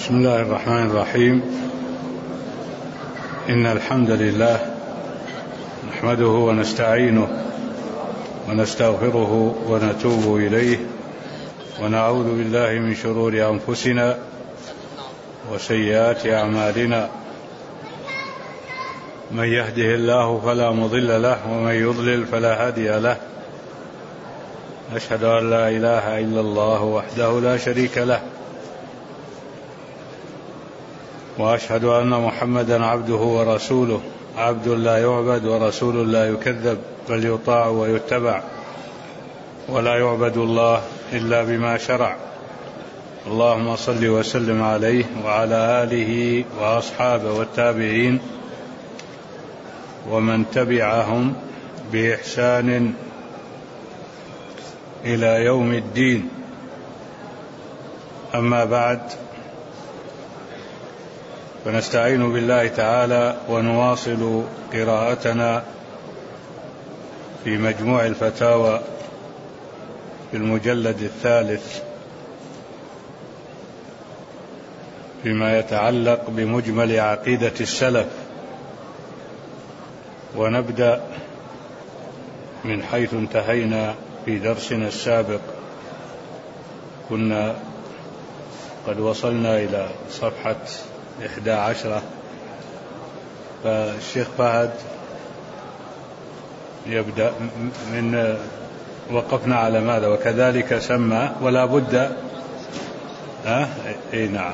بسم الله الرحمن الرحيم. إن الحمد لله نحمده ونستعينه ونستغفره ونتوب إليه ونعوذ بالله من شرور أنفسنا وسيئات أعمالنا، من يهده الله فلا مضل له ومن يضلل فلا هادي له. أشهد أن لا إله إلا الله وحده لا شريك له، وأشهد أن محمدا عبده ورسوله، عبد لا يعبد ورسول لا يكذب، بل يطاع ويتبع، ولا يعبد الله إلا بما شرع. اللهم صل وسلم عليه وعلى آله وأصحابه والتابعين ومن تبعهم بإحسان إلى يوم الدين. أما بعد، فنستعين بالله تعالى ونواصل قراءتنا في مجموع الفتاوى في المجلد الثالث فيما يتعلق بمجمل عقيدة السلف، ونبدأ من حيث انتهينا في درسنا السابق. كنا قد وصلنا إلى صفحة 11، فالشيخ فهد يبدأ من وقفنا على ماذا؟ وكذلك سمى ولا بد نعم،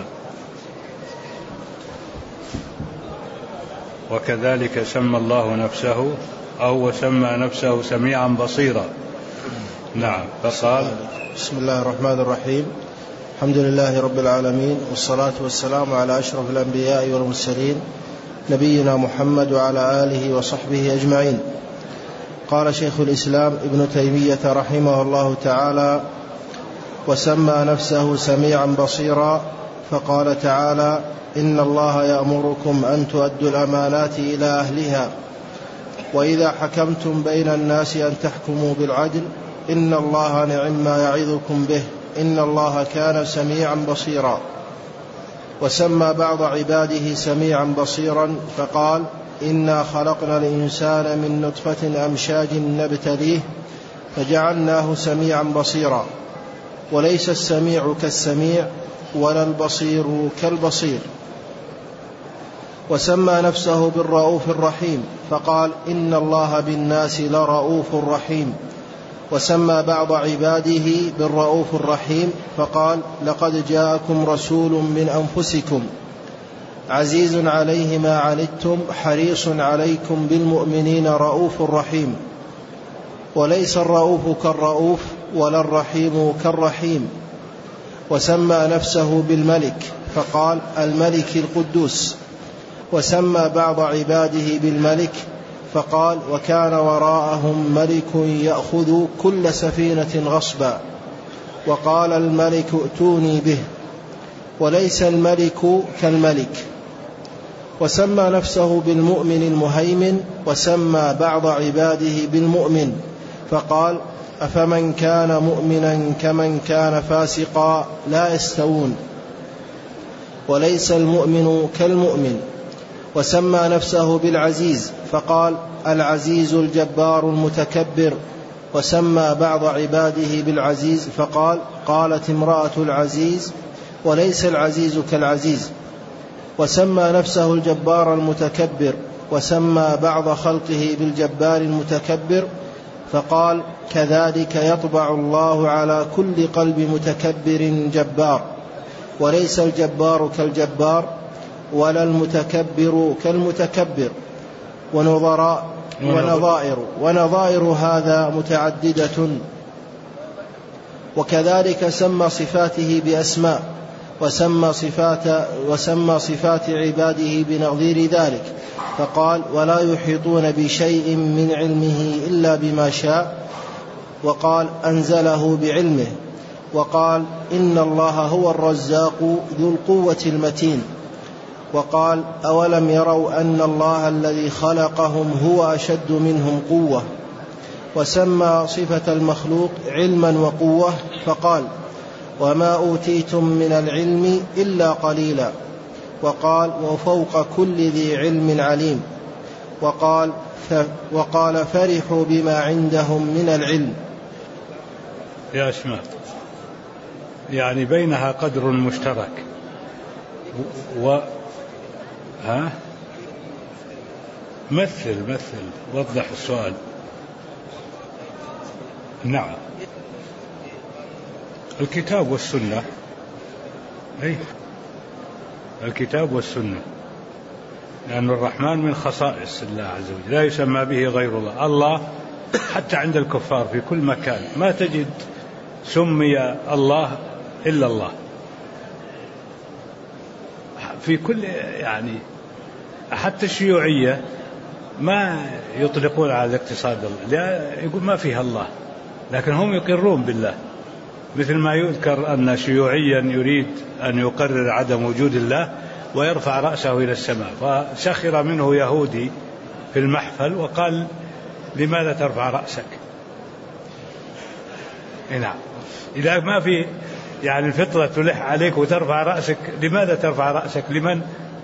وكذلك سمى الله نفسه أو وسمى نفسه سميعا بصيرا. نعم، فقال: بسم الله الرحمن الرحيم. الحمد لله رب العالمين، والصلاة والسلام على أشرف الأنبياء والمرسلين، نبينا محمد وعلى آله وصحبه أجمعين. قال شيخ الإسلام ابن تيمية رحمه الله تعالى: وسمى نفسه سميعا بصيرا، فقال تعالى: إن الله يأمركم أن تؤدوا الأمانات إلى أهلها، وإذا حكمتم بين الناس أن تحكموا بالعدل، إن الله نعم ما يعظكم به، إن الله كان سميعا بصيرا. وسمى بعض عباده سميعا بصيرا، فقال: إنا خلقنا الإنسان من نطفة أمشاج نبتليه فجعلناه سميعا بصيرا. وليس السميع كالسميع ولا البصير كالبصير. وسمى نفسه بالرؤوف الرحيم، فقال: إن الله بالناس لرؤوف رحيم. وسمى بعض عباده بالرؤوف الرحيم، فقال: لقد جاءكم رسول من أنفسكم عزيز عليه ما عنتم حريص عليكم بالمؤمنين رؤوف رحيم. وليس الرؤوف كالرؤوف ولا الرحيم كالرحيم. وسمى نفسه بالملك، فقال: الملك القدوس. وسمى بعض عباده بالملك، فقال: وكان وراءهم ملك يأخذ كل سفينة غصبا، وقال الملك ائتوني به. وليس الملك كالملك. وسمى نفسه بالمؤمن المهيمن، وسمى بعض عباده بالمؤمن، فقال: أفمن كان مؤمنا كمن كان فاسقا لا يستوون. وليس المؤمن كالمؤمن. وسمى نفسه بالعزيز، فقال: العزيز الجبار المتكبر. وسمى بعض عباده بالعزيز، فقال: قالت امرأة العزيز: وليس العزيز كالعزيز. وسمى نفسه الجبار المتكبر، وسمى بعض خلقه بالجبار المتكبر، فقال: كذلك يطبع الله على كل قلب متكبر جبار. وليس الجبار كالجبار ولا المتكبر كالمتكبر. ونظائر هذا متعددة. وكذلك سمى صفاته بأسماء، وسمى صفات عباده بنظير ذلك، فقال: ولا يحيطون بشيء من علمه إلا بما شاء. وقال: أنزله بعلمه. وقال: إن الله هو الرزاق ذو القوة المتين. وقال: أولم يروا أن الله الذي خلقهم هو أشد منهم قوة. وسمى صفة المخلوق علما وقوة، فقال: وما أوتيتم من العلم إلا قليلا. وقال وفوق كل ذي علم عليم. وقال فرحوا بما عندهم من العلم. يا أسماء يعني بينها قدر مشترك مثل وضح السؤال. نعم الكتاب والسنة. أي الكتاب والسنة، لأن الرحمن من خصائص الله عز وجل لا يسمى به غير الله. الله حتى عند الكفار في كل مكان ما تجد سمي الله إلا الله في كل، يعني حتى الشيوعية ما يطلقون على الاقتصاد الله، يقول ما فيها الله، لكن هم يقرون بالله. مثل ما يذكر أن شيوعيا يريد أن يقرر عدم وجود الله ويرفع رأسه إلى السماء، فسخر منه يهودي في المحفل وقال لماذا ترفع رأسك؟ نعم إذا ما في يعني الفطرة تلح عليك وترفع رأسك، لماذا ترفع رأسك لمن؟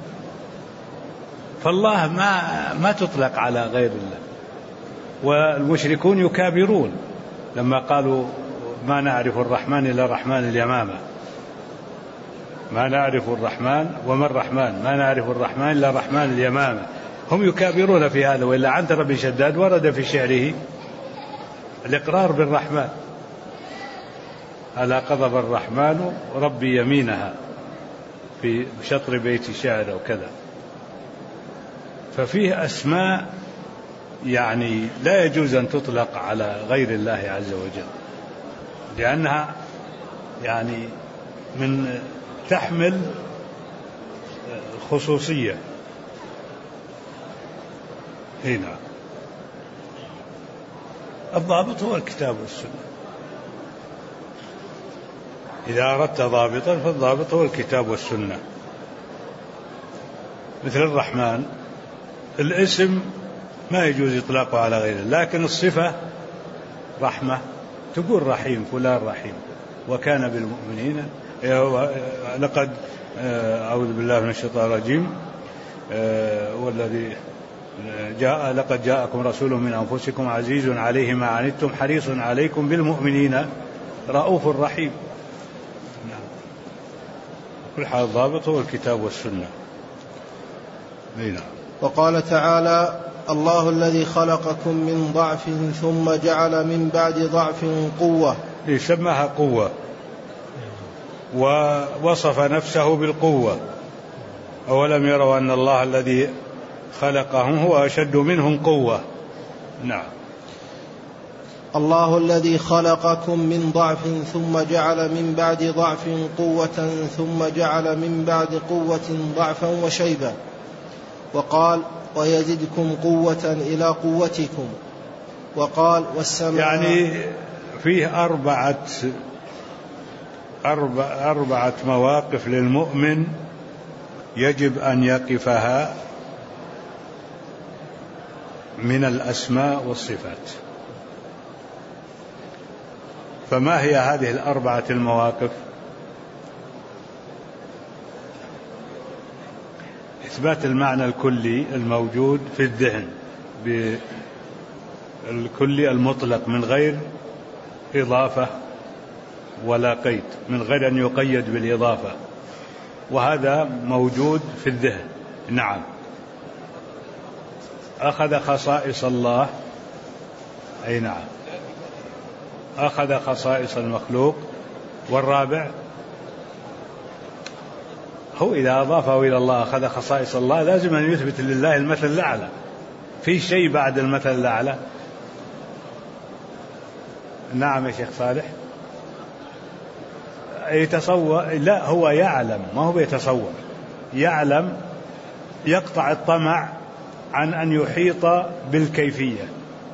فالله ما تطلق على غير الله. والمشركون يكابرون لما قالوا ما نعرف الرحمن إلا الرحمن اليمامة، ما نعرف الرحمن وما الرحمن، ما نعرف الرحمن إلا الرحمن اليمامة. هم يكابرون في هذا. وإلا عنتر بن شداد ورد في شعره الإقرار بالرحمن، ألا قضب الرحمن ربي يمينها في شطر بيت شعر وكذا. ففيه أسماء يعني لا يجوز أن تطلق على غير الله عز وجل، لأنها يعني من تحمل خصوصية. هنا الضابط هو الكتاب والسنة. إذا أردت ضابطا فالضابط هو الكتاب والسنة. مثل الرحمن الاسم ما يجوز إطلاقه على غيره، لكن الصفة رحمة تقول رحيم، فلان رحيم وكان بالمؤمنين. لقد أعوذ بالله من الشيطان الرجيم والذي لقد جاءكم رسول من أنفسكم عزيز عليه ما عنتم حريص عليكم بالمؤمنين رؤوف رحيم. كل حال الضابط هو الكتاب والسنة. وقال تعالى الله الذي خلقكم من ضعف ثم جعل من بعد ضعف قوة. سماها قوة ووصف نفسه بالقوة. أولم يروا أن الله الذي خلقهم هو أشد منهم قوة. نعم الله الذي خلقكم من ضعف ثم جعل من بعد ضعف قوة ثم جعل من بعد قوة ضعفا وشيبا. وقال ويزدكم قوة إلى قوتكم. وقال والسماء. يعني فيه أربعة مواقف للمؤمن يجب أن يقفها من الأسماء والصفات. فما هي هذه الأربعة المواقف؟ إثبات المعنى الكلي الموجود في الذهن بالكلي المطلق من غير إضافة ولا قيد، من غير أن يقيد بالإضافة، وهذا موجود في الذهن. نعم أخذ خصائص الله، أي نعم أخذ خصائص المخلوق. والرابع هو إذا أضافه إلى الله أخذ خصائص الله لازم أن يثبت لله المثل الأعلى. في شيء بعد المثل الأعلى؟ نعم يا شيخ صالح. يتصور؟ لا، هو يعلم، ما هو يتصور، يعلم، يقطع الطمع عن أن يحيط بالكيفية.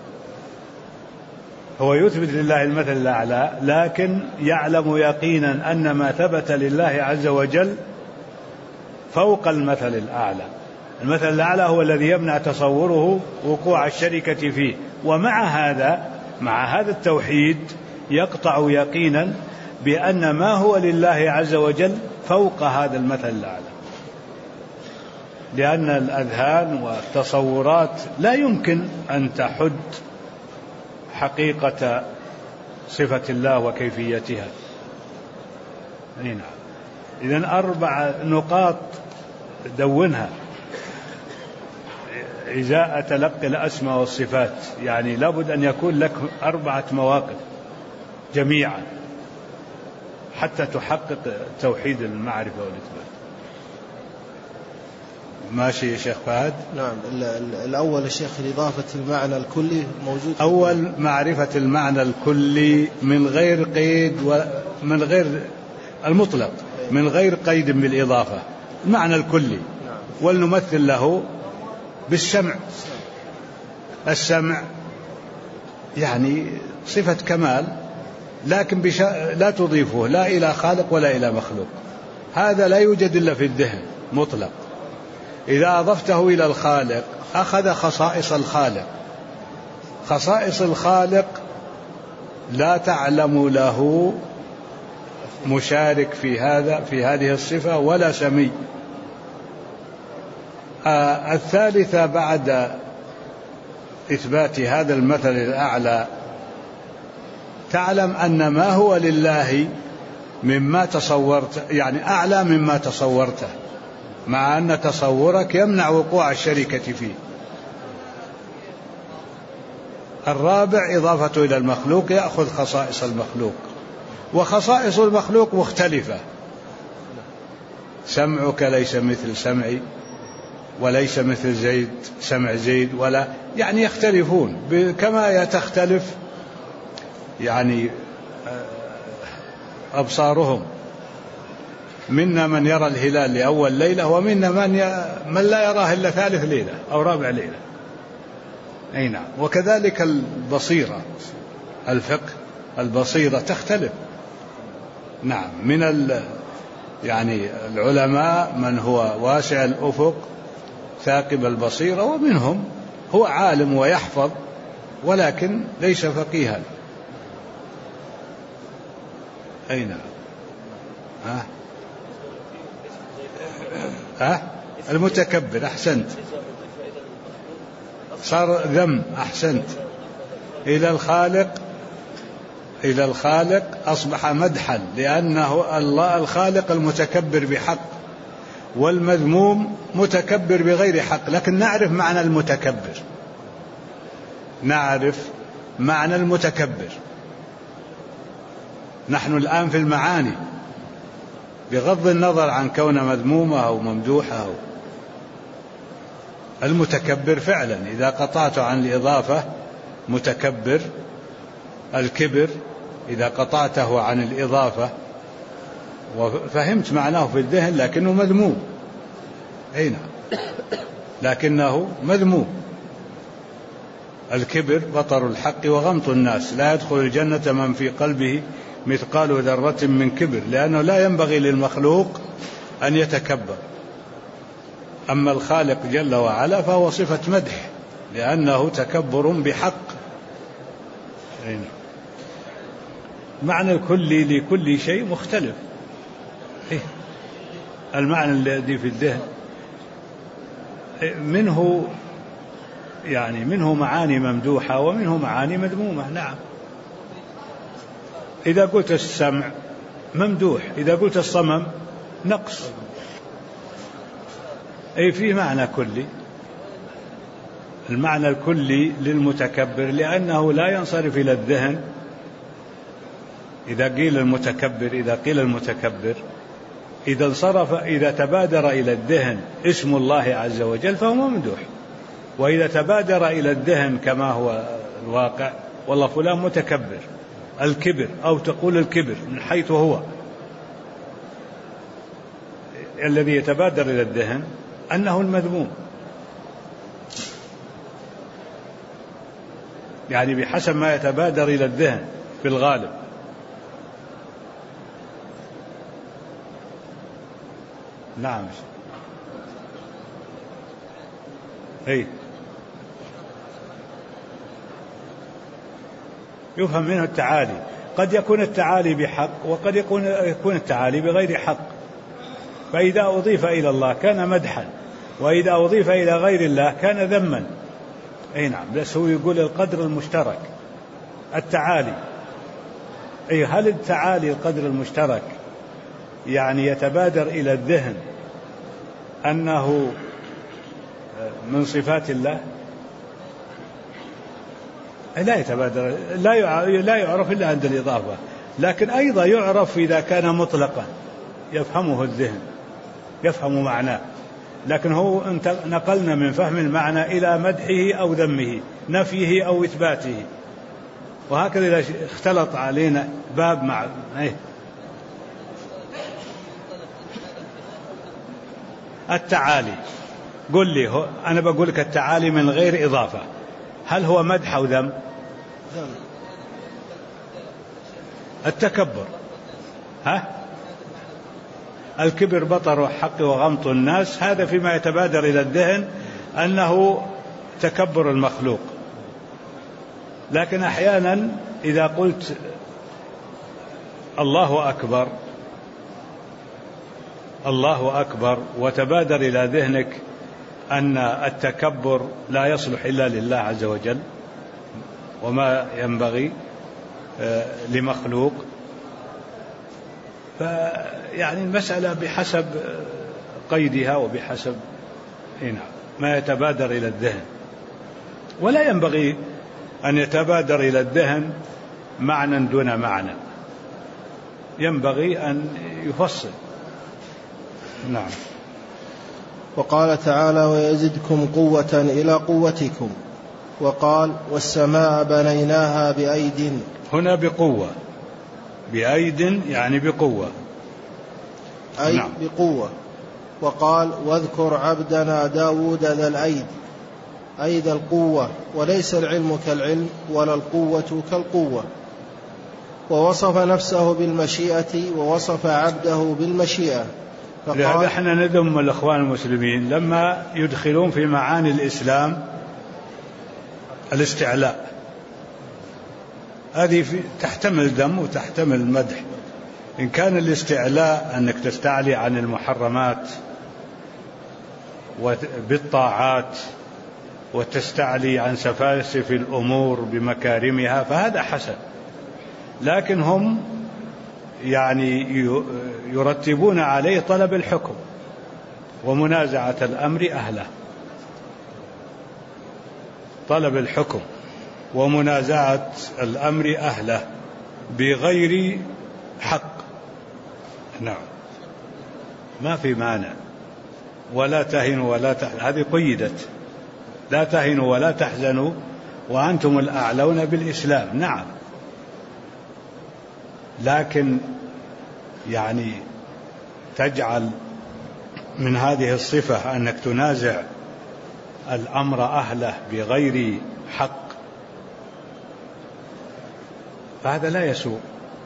هو يثبت لله المثل الأعلى، لكن يعلم يقينا أن ما ثبت لله عز وجل فوق المثل الأعلى. المثل الأعلى هو الذي يمنع تصوره وقوع الشركة فيه. ومع هذا، مع هذا التوحيد يقطع يقينا بأن ما هو لله عز وجل فوق هذا المثل الأعلى، لأن الأذهان والتصورات لا يمكن أن تحد حقيقة صفة الله وكيفيتها. نعم. إذن 4 نقاط دونها إزاء تلقي الأسماء والصفات، يعني لابد أن يكون لك 4 مواقف جميعا حتى تحقق توحيد المعرفة والإثبات. ماشي يا شيخ فهد؟ نعم. الأول يا شيخ إضافة المعنى الكلي موجود. أول معرفة المعنى الكلي من غير قيد ومن غير المطلق، من غير قيد بالإضافة، المعنى الكلي. ولنمثل له بالسمع. السمع يعني صفة كمال، لكن لا تضيفه لا إلى خالق ولا إلى مخلوق، هذا لا يوجد إلا في الذهن مطلق. إذا أضفته إلى الخالق أخذ خصائص الخالق. خصائص الخالق لا تعلم له مشارك في هذه الصفة ولا سمي. الثالثة بعد إثبات هذا المثل الأعلى تعلم أن ما هو لله مما تصورت، يعني أعلى مما تصورته، مع أن تصورك يمنع وقوع الشركة فيه. الرابع إضافته إلى المخلوق يأخذ خصائص المخلوق، وخصائص المخلوق مختلفة. سمعك ليس مثل سمعي، وليس مثل زيد سمع زيد، ولا يعني يختلفون كما تختلف يعني أبصارهم. منا من يرى الهلال لأول ليلة، ومنا من لا يراه إلا ثالث ليلة أو رابع ليلة. أي نعم. وكذلك البصيرة، الفقه، البصيرة تختلف. نعم. من يعني العلماء من هو واسع الأفق ثاقب البصيرة، ومنهم هو عالم ويحفظ ولكن ليس فقيها. أي نعم. المتكبر. أحسنت. صار ذم. أحسنت. إلى الخالق أصبح مدحا، لأنه الله الخالق المتكبر بحق، والمذموم متكبر بغير حق. لكن نعرف معنى المتكبر، نعرف معنى المتكبر. نحن الآن في المعاني، بغض النظر عن كون مذمومة أو ممدوحة. المتكبر فعلا إذا قطعت عن الإضافة متكبر. الكبر إذا قطعته عن الإضافة وفهمت معناه في الذهن لكنه مذموم. أي نعم، لكنه مذموم. الكبر بطر الحق وغمط الناس، لا يدخل الجنة من في قلبه مثقال ذرة من كبر، لأنه لا ينبغي للمخلوق أن يتكبر. أما الخالق جل وعلا فهو صفة مدح، لأنه تكبر بحق. معنى الكلي لكل شيء مختلف. المعنى الذي في الذهن منه معاني ممدوحة ومنه معاني مذمومة. نعم. إذا قلت السمع ممدوح، إذا قلت الصمم نقص. أي فيه معنى كلي. المعنى الكلي للمتكبر لأنه لا ينصرف إلى الذهن. إذا قيل المتكبر إذا تبادر إلى الذهن اسم الله عز وجل فهو ممدوح، وإذا تبادر إلى الذهن كما هو الواقع والله فلان متكبر. الكبر أو تقول الكبر من حيث هو الذي يتبادر إلى الذهن أنه المذموم، يعني بحسب ما يتبادر إلى الذهن في الغالب. نعم. يفهم منه التعالي. قد يكون التعالي بحق وقد يكون التعالي بغير حق، فإذا أضيف إلى الله كان مدحا، وإذا أضيف إلى غير الله كان ذما. أي نعم، بس هو يقول القدر المشترك التعالي. أي هل التعالي القدر المشترك يعني يتبادر إلى الذهن أنه من صفات الله؟ لا يتبادر، لا يعرف إلا عند الإضافة، لكن أيضا يعرف إذا كان مطلقا يفهمه الذهن، يفهم معناه، لكن هو نقلنا من فهم المعنى إلى مدحه أو ذمه، نفيه أو إثباته، وهكذا إذا اختلط علينا باب مع التعالي. قل لي، أنا بقول لك التعالي من غير إضافة، هل هو مدح أو ذم؟ التكبر، الكبر بطر الحق وغمط الناس، هذا فيما يتبادر إلى الذهن أنه تكبر المخلوق. لكن أحيانا إذا قلت الله أكبر الله أكبر وتبادر إلى ذهنك أن التكبر لا يصلح إلا لله عز وجل وما ينبغي لمخلوق، فيعني المسألة بحسب قيدها وبحسب ما يتبادر إلى الذهن، ولا ينبغي أن يتبادر إلى الذهن معنى دون معنى، ينبغي أن يفصل. نعم. وقال تعالى: ويزدكم قوة إلى قوتكم. وقال: والسماء بنيناها بأيد. هنا بقوة، بأيد يعني بقوة، أي نعم. بقوة. وقال: واذكر عبدنا داود ذا الأيد، أي ذا القوة، وليس العلم كالعلم ولا القوة كالقوة. ووصف نفسه بالمشيئة ووصف عبده بالمشيئة. لهذا احنا نذم الأخوان المسلمين لما يدخلون في معاني الإسلام الاستعلاء، هذه تحتمل ذم وتحتمل مدح. إن كان الاستعلاء أنك تستعلي عن المحرمات بالطاعات وتستعلي عن سفاسف الأمور بمكارمها فهذا حسن، لكن هم يعني يرتبون عليه طلب الحكم ومنازعة الأمر أهله، طلب الحكم ومنازعة الأمر أهله بغير حق. نعم، ما في مانع. ولا تهنوا ولا تحزنوا، هذه قيدت، لا تهنوا ولا تحزنوا وأنتم الأعلون بالإسلام. نعم، لكن يعني تجعل من هذه الصفة أنك تنازع الأمر أهله بغير حق، فهذا لا يسوء.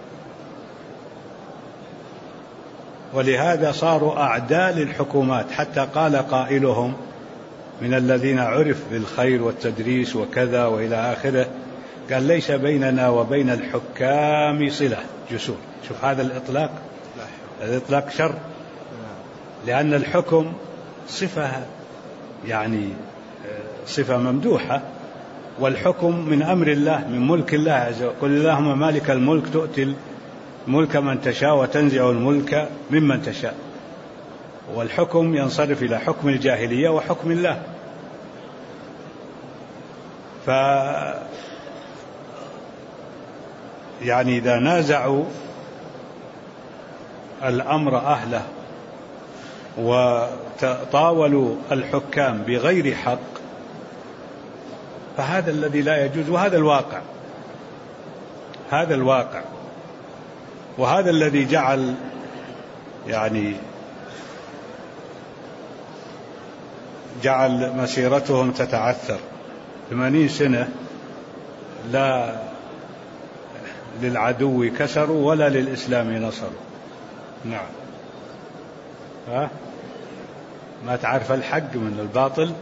ولهذا صاروا أعداء للحكومات، حتى قال قائلهم من الذين عرف بالخير والتدريس وكذا وإلى آخره، قال: ليس بيننا وبين الحكام صلة جسور. شوف هذا الإطلاق، الإطلاق شر، لأن الحكم صفة يعني صفة ممدوحة، والحكم من أمر الله، من ملك الله عز وجل. قل اللهم مالك الملك تؤتي الملك من تشاء وتنزع الملك ممن تشاء. والحكم ينصرف إلى حكم الجاهلية وحكم الله. يعني إذا نازعوا الأمر أهله وطاولوا الحكام بغير حق فهذا الذي لا يجوز، وهذا الواقع، هذا الواقع، وهذا الذي جعل يعني جعل مسيرتهم تتعثر. 80 سنة لا للعدو كسروا ولا للإسلام نصروا. نعم. ما تعرف الحق من الباطل،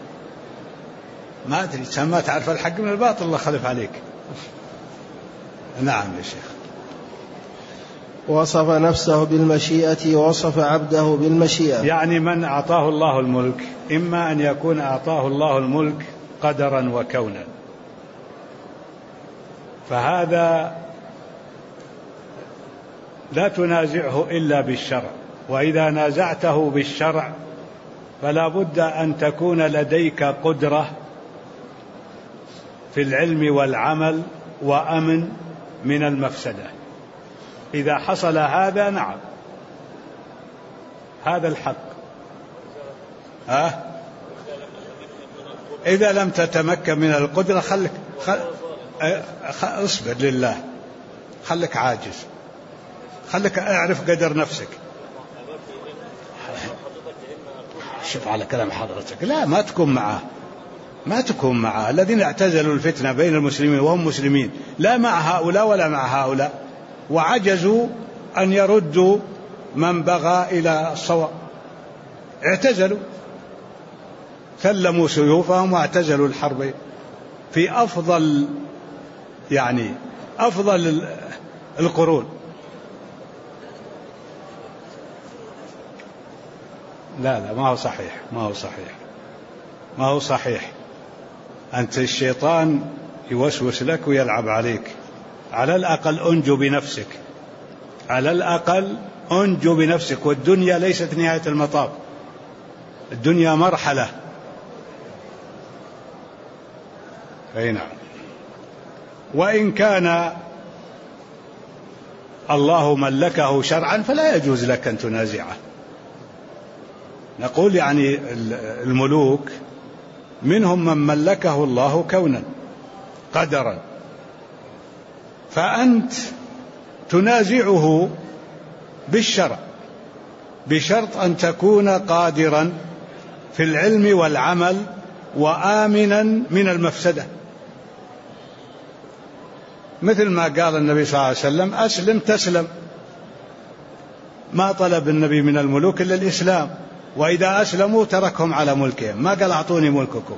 ما أدري، ما تعرف الحق من الباطل، الله خلف عليك. نعم يا شيخ. وصف نفسه بالمشيئة ووصف عبده بالمشيئة. يعني من أعطاه الله الملك إما أن يكون أعطاه الله الملك قدرا وكونا، فهذا لا تنازعه إلا بالشرع، وإذا نازعته بالشرع فلا بد أن تكون لديك قدرة في العلم والعمل وأمن من المفسدة. إذا حصل هذا نعم هذا الحق. إذا لم تتمكن من القدرة اصبر لله، خلك عاجز، خلك اعرف قدر نفسك. شوف على كلام حضرتك، لا ما تكون معه الذين اعتزلوا الفتنة بين المسلمين وهم مسلمين، لا مع هؤلاء ولا مع هؤلاء، وعجزوا أن يردوا من بغى إلى الصواب، اعتزلوا، سلموا سيوفهم واعتزلوا الحرب في أفضل القرون. لا ما هو صحيح. أنت الشيطان يوسوس لك ويلعب عليك، على الأقل أنجو بنفسك، والدنيا ليست نهاية المطاف، الدنيا مرحلة. أي نعم. وإن كان الله ملكه شرعا فلا يجوز لك أن تنازعه. نقول يعني الملوك منهم من ملكه الله كونا قدرا، فأنت تنازعه بالشرع بشرط أن تكون قادرا في العلم والعمل وآمنا من المفسدة، مثل ما قال النبي صلى الله عليه وسلم: أسلم تسلم. ما طلب النبي من الملوك إلا الإسلام، وإذا أسلموا تركهم على ملكهم، ما قال أعطوني ملككم،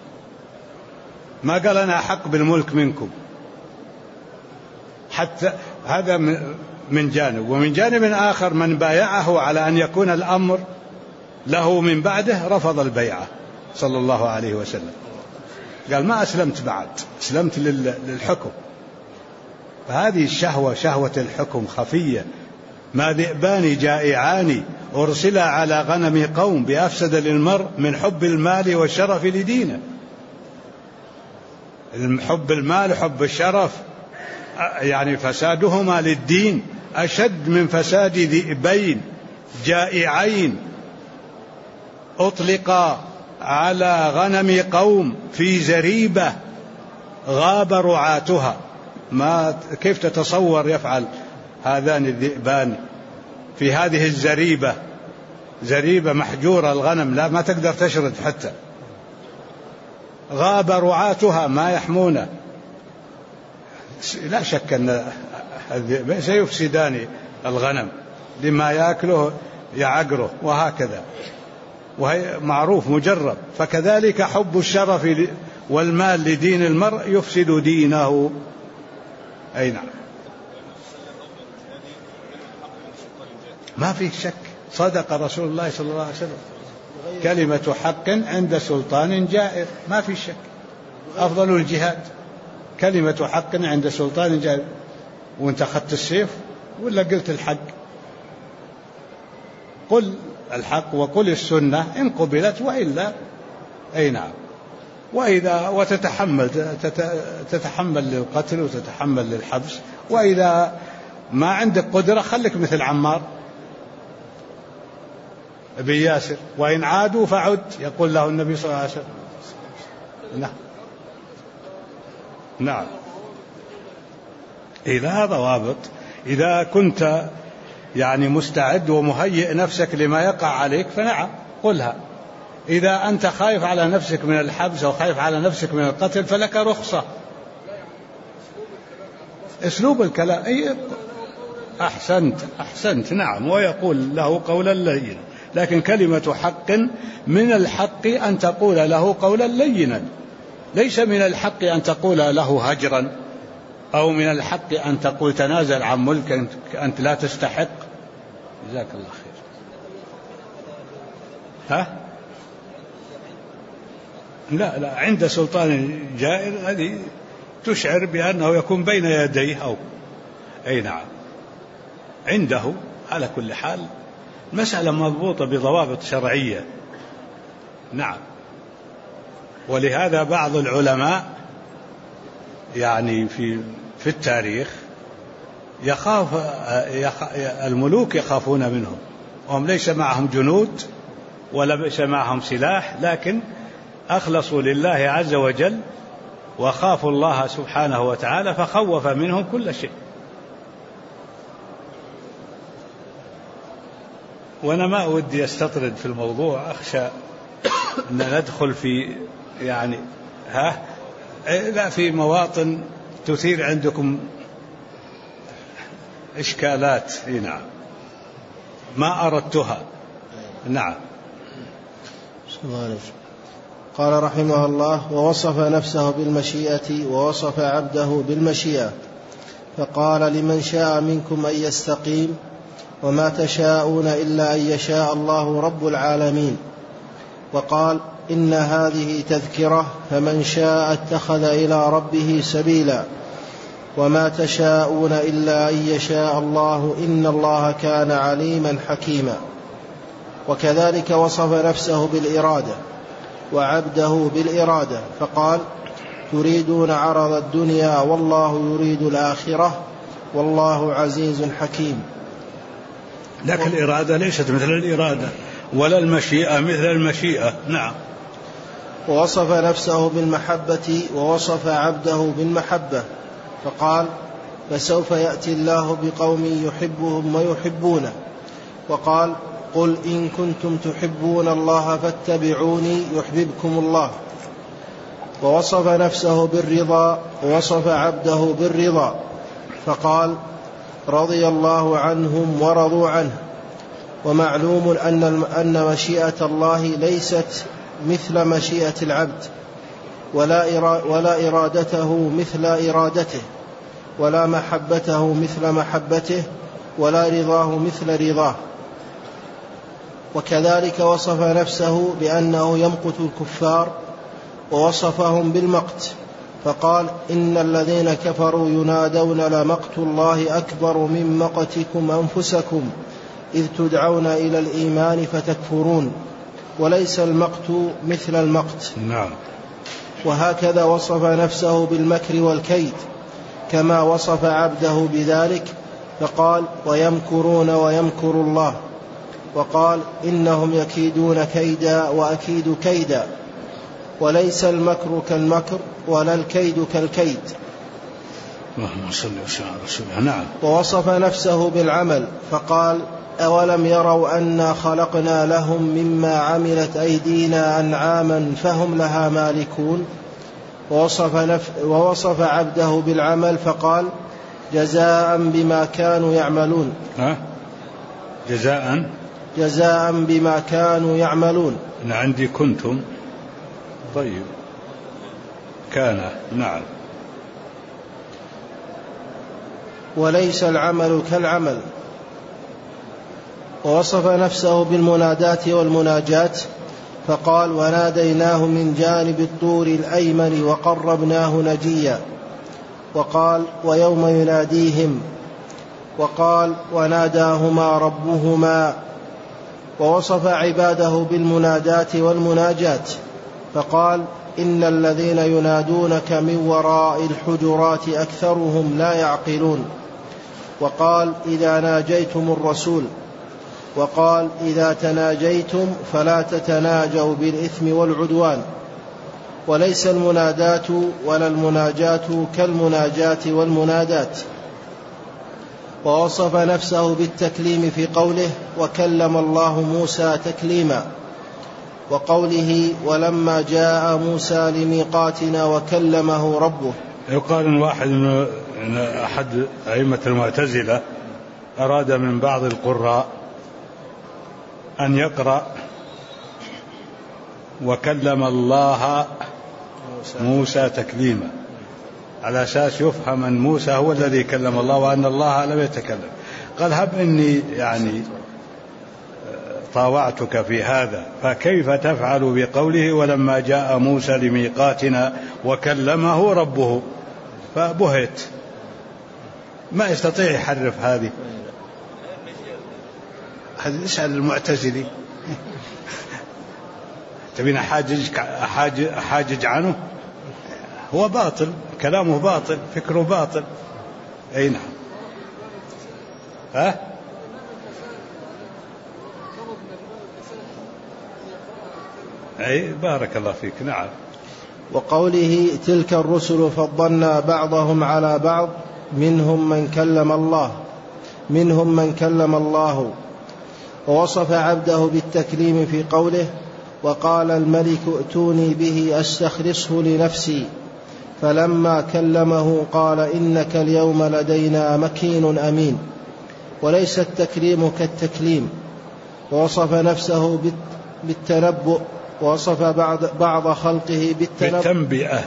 ما قال أنا أحق بالملك منكم. حتى هذا من جانب، ومن جانب آخر من بايعه على أن يكون الأمر له من بعده رفض البيعة صلى الله عليه وسلم، قال ما أسلمت بعد، أسلمت للحكم. فهذه الشهوة، شهوة الحكم خفية. ما ذئبان جائعان أرسلا على غنم قوم بأفسد للمرء من حب المال والشرف لدينه. حب المال حب الشرف يعني فسادهما للدين أشد من فساد ذئبين جائعين أطلقا على غنم قوم في زريبة غاب رعاتها. ما كيف تتصور يفعل هذان الذئبان في هذه الزريبة، زريبة محجورة الغنم، لا ما تقدر تشرد حتى، غاب رعاتها ما يحمونه. لا شك أن الذئبين سيفسدان الغنم لما يأكله يعقره، وهكذا، وهي معروف مجرب. فكذلك حب الشرف والمال لدين المرء يفسد دينه. أي نعم، ما في شك، صدق رسول الله صلى الله عليه وسلم: كلمة حق عند سلطان جائر. ما في شك، أفضل الجهاد كلمة حق عند سلطان جائر. وانت أخذت السيف ولا قلت الحق؟ قل الحق وقل السنة إن قبلت وإلا. أي نعم. وإذا تتحمل للقتل وتتحمل للحبس، وإذا ما عندك قدرة خليك مثل عمار بن ياسر: وإن عادوا فعد، يقول له النبي صلى الله عليه وسلم. نعم. إذا ضوابط، إذا كنت يعني مستعد ومهيئ نفسك لما يقع عليك فنعم قلها. إذا أنت خايف على نفسك من الحبس أو خايف على نفسك من القتل فلك رخصة. أسلوب الكلام. أحسنت نعم، ويقول له قولا لينا، لكن كلمة حق من الحق أن تقول له قولا لينا، ليس من الحق أن تقول له هجرا أو من الحق أن تقول تنازل عن ملك أنت لا تستحق. جزاك الله خير. لا عند سلطان جائر هذه تشعر بأنه يكون بين يديه أو أي نعم عنده. على كل حال مسألة مضبوطة بضوابط شرعية. نعم. ولهذا بعض العلماء يعني في التاريخ الملوك يخافون منهم، وهم ليس معهم جنود ولا ليس معهم سلاح، لكن أخلصوا لله عز وجل وخافوا الله سبحانه وتعالى فخوف منهم كل شيء. وأنا ما أودي أستطرد في الموضوع، أخشى أن ندخل في يعني لا في مواطن تثير عندكم إشكالات. نعم ما أردتها. نعم. قال رحمه الله: ووصف نفسه بالمشيئة ووصف عبده بالمشيئة، فقال: لمن شاء منكم أن يستقيم وما تشاءون إلا أن يشاء الله رب العالمين. وقال: إن هذه تذكرة فمن شاء اتخذ إلى ربه سبيلا وما تشاءون إلا أن يشاء الله إن الله كان عليما حكيما. وكذلك وصف نفسه بالإرادة وعبده بالإرادة، فقال: تريدون عرض الدنيا والله يريد الآخرة والله عزيز حكيم. لكن الإرادة ليست مثل الإرادة ولا المشيئة مثل المشيئة. نعم. ووصف نفسه بالمحبة ووصف عبده بالمحبة، فقال: فسوف يأتي الله بقوم يحبهم ويحبونه. وقال: قل إن كنتم تحبون الله فاتبعوني يحببكم الله. ووصف نفسه بالرضا ووصف عبده بالرضا، فقال: رضي الله عنهم ورضوا عنه. ومعلوم أن مشيئة الله ليست مثل مشيئة العبد، ولا إرادته مثل إرادته، ولا محبته مثل محبته، ولا رضاه مثل رضاه. وكذلك وصف نفسه بأنه يمقت الكفار ووصفهم بالمقت، فقال: إن الذين كفروا ينادون لمقت الله أكبر من مقتكم أنفسكم إذ تدعون إلى الإيمان فتكفرون وليس المقت مثل المقت. نعم. وهكذا وصف نفسه بالمكر والكيد كما وصف عبده بذلك، فقال: ويمكرون ويمكر الله. وقال: إنهم يكيدون كيدا وأكيد كيدا وليس المكر كالمكر ولا الكيد كالكيد. اللهم صل وسلم على رسول الله. نعم. ووصف نفسه بالعمل، فقال: أولم يروا أنا خلقنا لهم مما عملت أيدينا أنعاما فهم لها مالكون. ووصف عبده بالعمل، فقال: جزاء بما كانوا يعملون. جزاء بما كانوا يعملون. أنا عندي كنتم. طيب كان. نعم. وليس العمل كالعمل. ووصف نفسه بالمنادات والمناجات، فقال: وناديناه من جانب الطور الأيمن وقربناه نجيا. وقال: ويوم يناديهم. وقال: وناداهما ربهما. ووصف عباده بالمنادات والمناجات، فقال: إن الذين ينادونك من وراء الحجرات أكثرهم لا يعقلون. وقال: إذا ناجيتم الرسول. وقال: إذا تناجيتم فلا تتناجوا بالإثم والعدوان. وليس المنادات ولا المناجات كالمناجات والمنادات. ووصف نفسه بالتكليم في قوله: وكلم الله موسى تكليما، وقوله: ولما جاء موسى لميقاتنا وكلمه ربه. يقال إن واحد من أحد أئمة المعتزلة أراد من بعض القراء أن يقرأ وكلم الله موسى تكليما، على أساس يفهم أن موسى هو الذي كلم الله وأن الله لم يتكلم. قال هب إني يعني طاوعتك في هذا، فكيف تفعل بقوله ولما جاء موسى لميقاتنا وكلمه ربه؟ فبهت، ما يستطيع يحرف هذه. هذا يسأل المعتزلي تبين أحاجج عنه؟ هو باطل، كلامه باطل، فكره باطل. أي نعم. أي بارك الله فيك. نعم. وقوله تلك الرسل فضلنا بعضهم على بعض منهم من كلم الله ووصف عبده بالتكريم في قوله وقال الملك ائتوني به أستخلصه لنفسي فلما كلمه قال إنك اليوم لدينا مكين أمين. وليس التكريم كالتكليم. ووصف نفسه بالتنبؤ ووصف بعض خلقه بالتنبئة.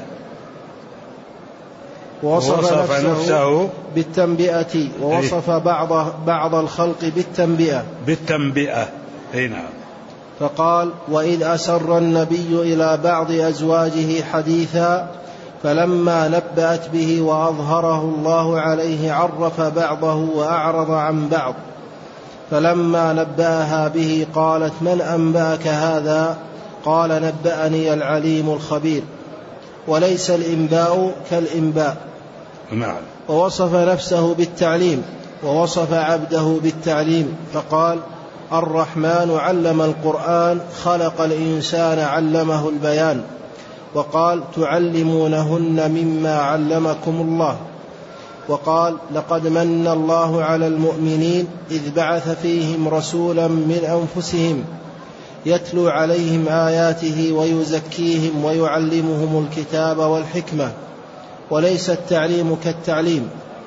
ووصف نفسه بالتنبئة ووصف بعض الخلق بالتنبئة. أي نعم. فقال وإذ أسر النبي إلى بعض أزواجه حديثا فلما نبأت به وأظهره الله عليه عرف بعضه وأعرض عن بعض فلما نبأها به قالت من أنبأك هذا؟ قال نبأني العليم الخبير. وليس الإنباء كالإنباء. نعم. ووصف نفسه بالتعليم ووصف عبده بالتعليم فقال الرحمن علم القرآن خلق الإنسان علمه البيان. وقال تعلمونهن مما علمكم الله. وقال لقد من الله على المؤمنين إذ بعث فيهم رسولا من أنفسهم يتلو عليهم آياته ويزكيهم ويعلمهم الكتاب والحكمة. وليس التعليم كالتعليم.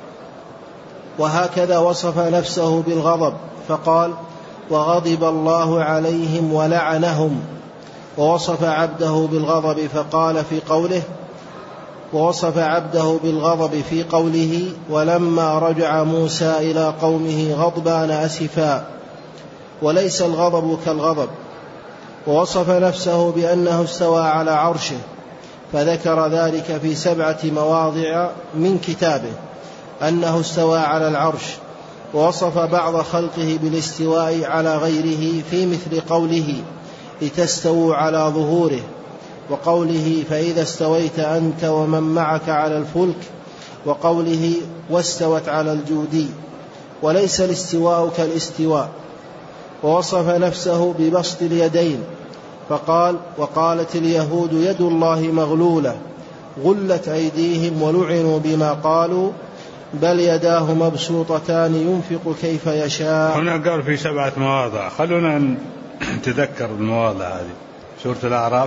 وهكذا وصف نفسه بالغضب فقال وغضب الله عليهم ولعنهم. ووصف عبده بالغضب فقال في قوله ووصف عبده بالغضب في قوله ولما رجع موسى إلى قومه غضبان أسفا. وليس الغضب كالغضب. ووصف نفسه بأنه استوى على عرشه فذكر ذلك في 7 مواضع من كتابه أنه استوى على العرش. ووصف بعض خلقه بالاستواء على غيره في مثل قوله لتستووا على ظهوره وقوله فإذا استويت أنت ومن معك على الفلك وقوله واستوت على الجودي. وليس الاستواء كالاستواء. ووصف نفسه ببسط اليدين فقال وقالت اليهود يد الله مغلولة غلت أيديهم ولعنوا بما قالوا بل يداه مبسوطتان ينفق كيف يشاء. هنا قال في 7 مواضع. خلونا نتذكر المواضع هذه. سورة الأعراف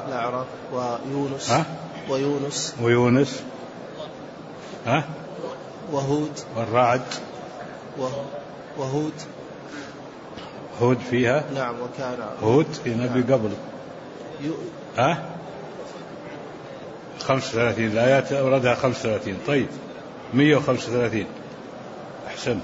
ويونس وهود والرعد هود فيها. نعم. وكان هود في نبي قبل 35 الآيات أوردها 35. طيب 135. أحسنت.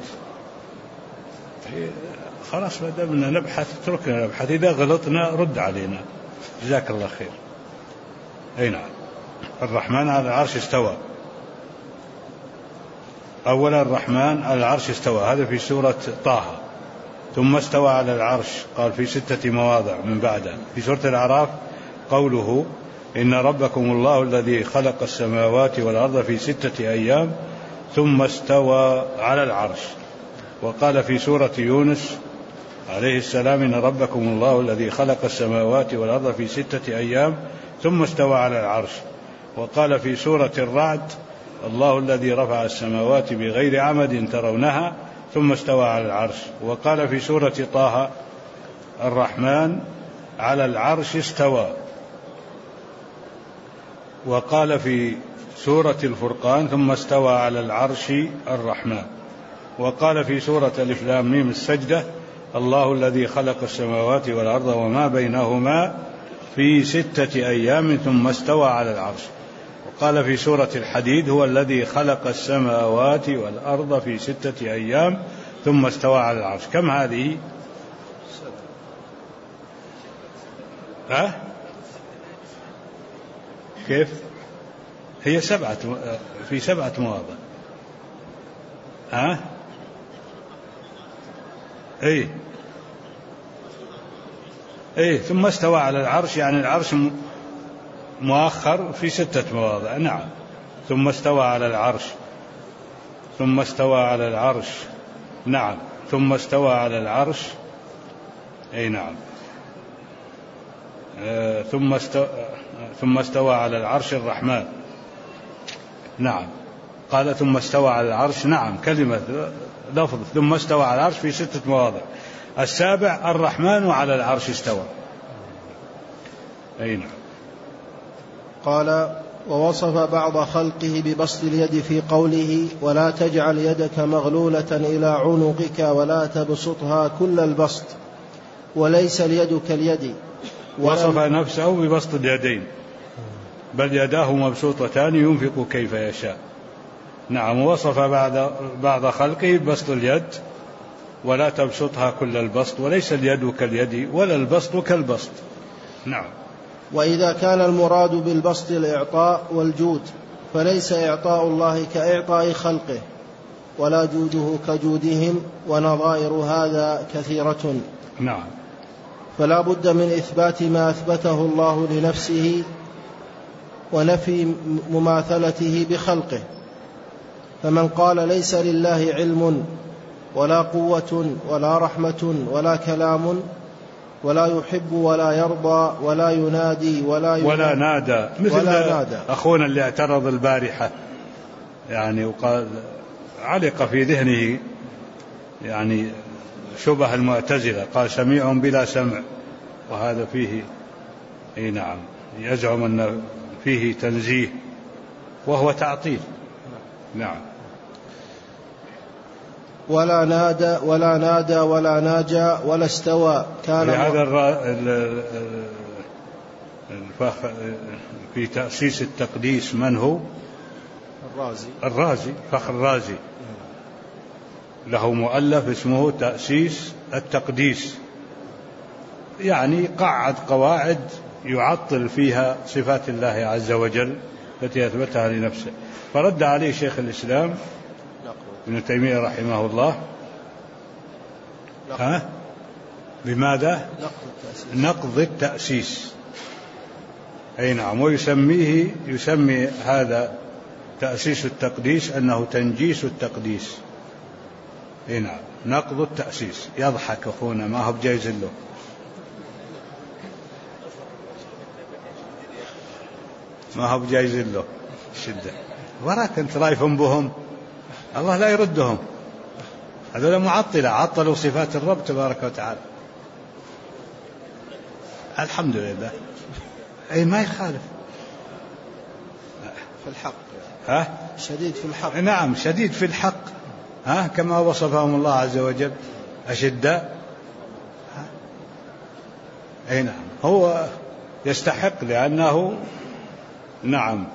خلاص ما دامنا نبحث اتركنا نبحث، إذا غلطنا رد علينا جزاك الله خير. أي نعم. الرحمن على العرش استوى. أولا الرحمن على العرش استوى، هذا في سورة طه. ثم استوى على العرش قال في 6 مواضع من بعدها. في سورة الأعراف قوله إن ربكم الله الذي خلق السماوات والأرض في 6 أيام ثم استوى على العرش. وقال في سورة يونس عليه السلام إن ربكم الله الذي خلق السماوات والأرض في 6 أيام ثم استوى على العرش. وقال في سورة الرعد الله الذي رفع السماوات بغير عمد ترونها ثم استوى على العرش. وقال في سورة طه الرحمن على العرش استوى. وقال في سورة الفرقان ثم استوى على العرش الرحمن. وقال في سورة الف لام ميم السجدة الله الذي خلق السماوات والأرض وما بينهما في 6 أيام ثم استوى على العرش. قال في سورة الحديد: هو الذي خلق السماوات والأرض في 6 أيام ثم استوى على العرش. كم هذه؟ كيف؟ هي 7 في 7 مواضع. ثم استوى على العرش، يعني العرش مؤخر في 6 مواضع. نعم. ثم استوى على العرش، ثم استوى على العرش. نعم. ثم استوى على العرش. نعم. ثم استوى على العرش الرحمن. نعم. قال ثم استوى على العرش. نعم، كلمة لفظ ثم استوى على العرش في 6 مواضع. 7 الرحمن على العرش استوى. نعم. قال: ووصف بعض خلقه ببسط اليد في قوله: ولا تجعل يدك مغلولة إلى عنقك ولا تبسطها كل البسط وليس اليد كاليد. وصف نفسه ببسط اليدين، بل يداه مبسوطتان ينفق كيف يشاء. نعم. وصف بعض خلقه ببسط اليد: ولا تبسطها كل البسط وليس اليد كاليد ولا البسط كالبسط. نعم. وإذا كان المراد بالبسط الإعطاء والجود فليس إعطاء الله كإعطاء خلقه ولا جوده كجودهم، ونظائر هذا كثيرة. نعم. فلا بد من إثبات ما أثبته الله لنفسه ونفي مماثلته بخلقه. فمن قال ليس لله علم ولا قوة ولا رحمة ولا كلام ولا يحب ولا يرضى ولا ينادي ولا نادى، مثل أخونا اللي اعترض البارحة، يعني وقال علق في ذهنه يعني شبه المعتزلة، قال سميع بلا سمع، وهذا فيه نعم يزعم أن فيه تنزيه وهو تعطيل. نعم. ولا نادى ولا ناجى ولا استوى. كان هذا في تأسيس التقديس من هو؟ الرازي، فخر الرازي، له مؤلف اسمه تأسيس التقديس، يعني قعد قواعد يعطل فيها صفات الله عز وجل التي أثبتها لنفسه. فرد عليه شيخ الإسلام ابن تيمية رحمه الله بماذا؟ نقض التأسيس. نعم. ويسمي هذا تأسيس التقديس أنه تنجيس التقديس. نعم. نقض التأسيس. يضحك أخونا، ما هو بجايز له. ما هو بجايز له الشدة. وراك أنت رايفهم بهم، الله لا يردهم. هذول معطلة، عطلوا صفات الرب تبارك وتعالى. الحمد لله. ما يخالف في الحق. شديد في الحق. نعم، شديد في الحق. كما وصفهم الله عز وجل أشداء. نعم. هو يستحق لأنه نعم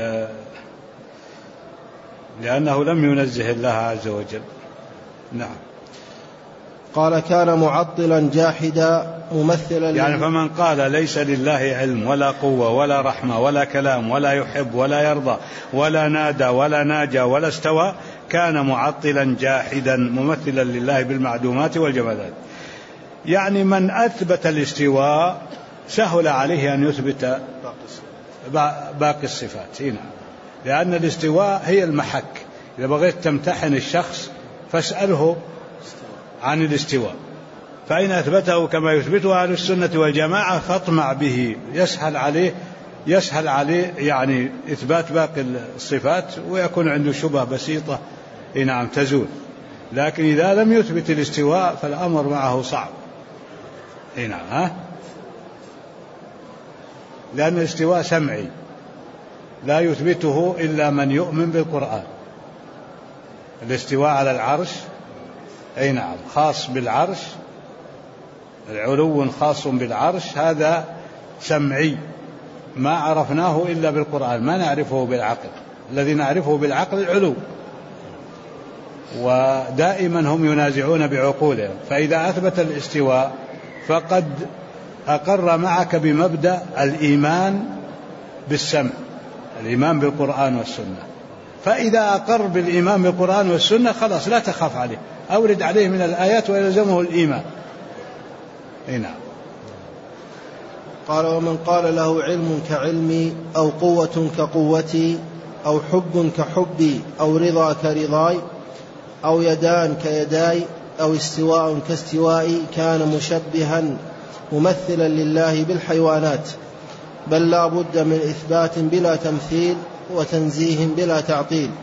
لأنه لم ينزه الله عز وجل. نعم. قال: كان معطلا جاحدا ممثلا، يعني فمن قال ليس لله علم ولا قوة ولا رحمة ولا كلام ولا يحب ولا يرضى ولا نادى ولا ناجى ولا استوى كان معطلا جاحدا ممثلا لله بالمعدومات والجمادات. يعني من أثبت الاستواء سهل عليه أن يثبت باقي الصفات. هنا لأن الاستواء هي المحك. إذا بغيت تمتحن الشخص فاسأله عن الاستواء، فإن أثبته كما يثبته أهل السنة والجماعة فاطمع به، يسهل عليه يعني إثبات باقي الصفات، ويكون عنده شبهة بسيطة نعم تزول. لكن إذا لم يثبت الاستواء فالأمر معه صعب. نعم. لأن الاستواء سمعي لا يثبته إلا من يؤمن بالقرآن. الاستواء على العرش نعم خاص بالعرش، العلو خاص بالعرش، هذا سمعي ما عرفناه إلا بالقرآن، ما نعرفه بالعقل. الذي نعرفه بالعقل العلو، ودائما هم ينازعون بعقولهم. فإذا أثبت الاستواء فقد أقر معك بمبدأ الإيمان بالسمع، الإيمان بالقرآن والسنة. فإذا أقر بالإيمان بالقرآن والسنة خلاص لا تخاف عليه، أورد عليه من الآيات ويلزمه الإيمان. نعم. قال: ومن قال له علم كعلمي، أو قوة كقوتي، أو حب كحبي، أو رضا كرضاي، أو يدان كيداي، أو استواء كاستوائي، كان مشبها ممثلا لله بالحيوانات، بل لا بد من إثبات بلا تمثيل وتنزيه بلا تعطيل.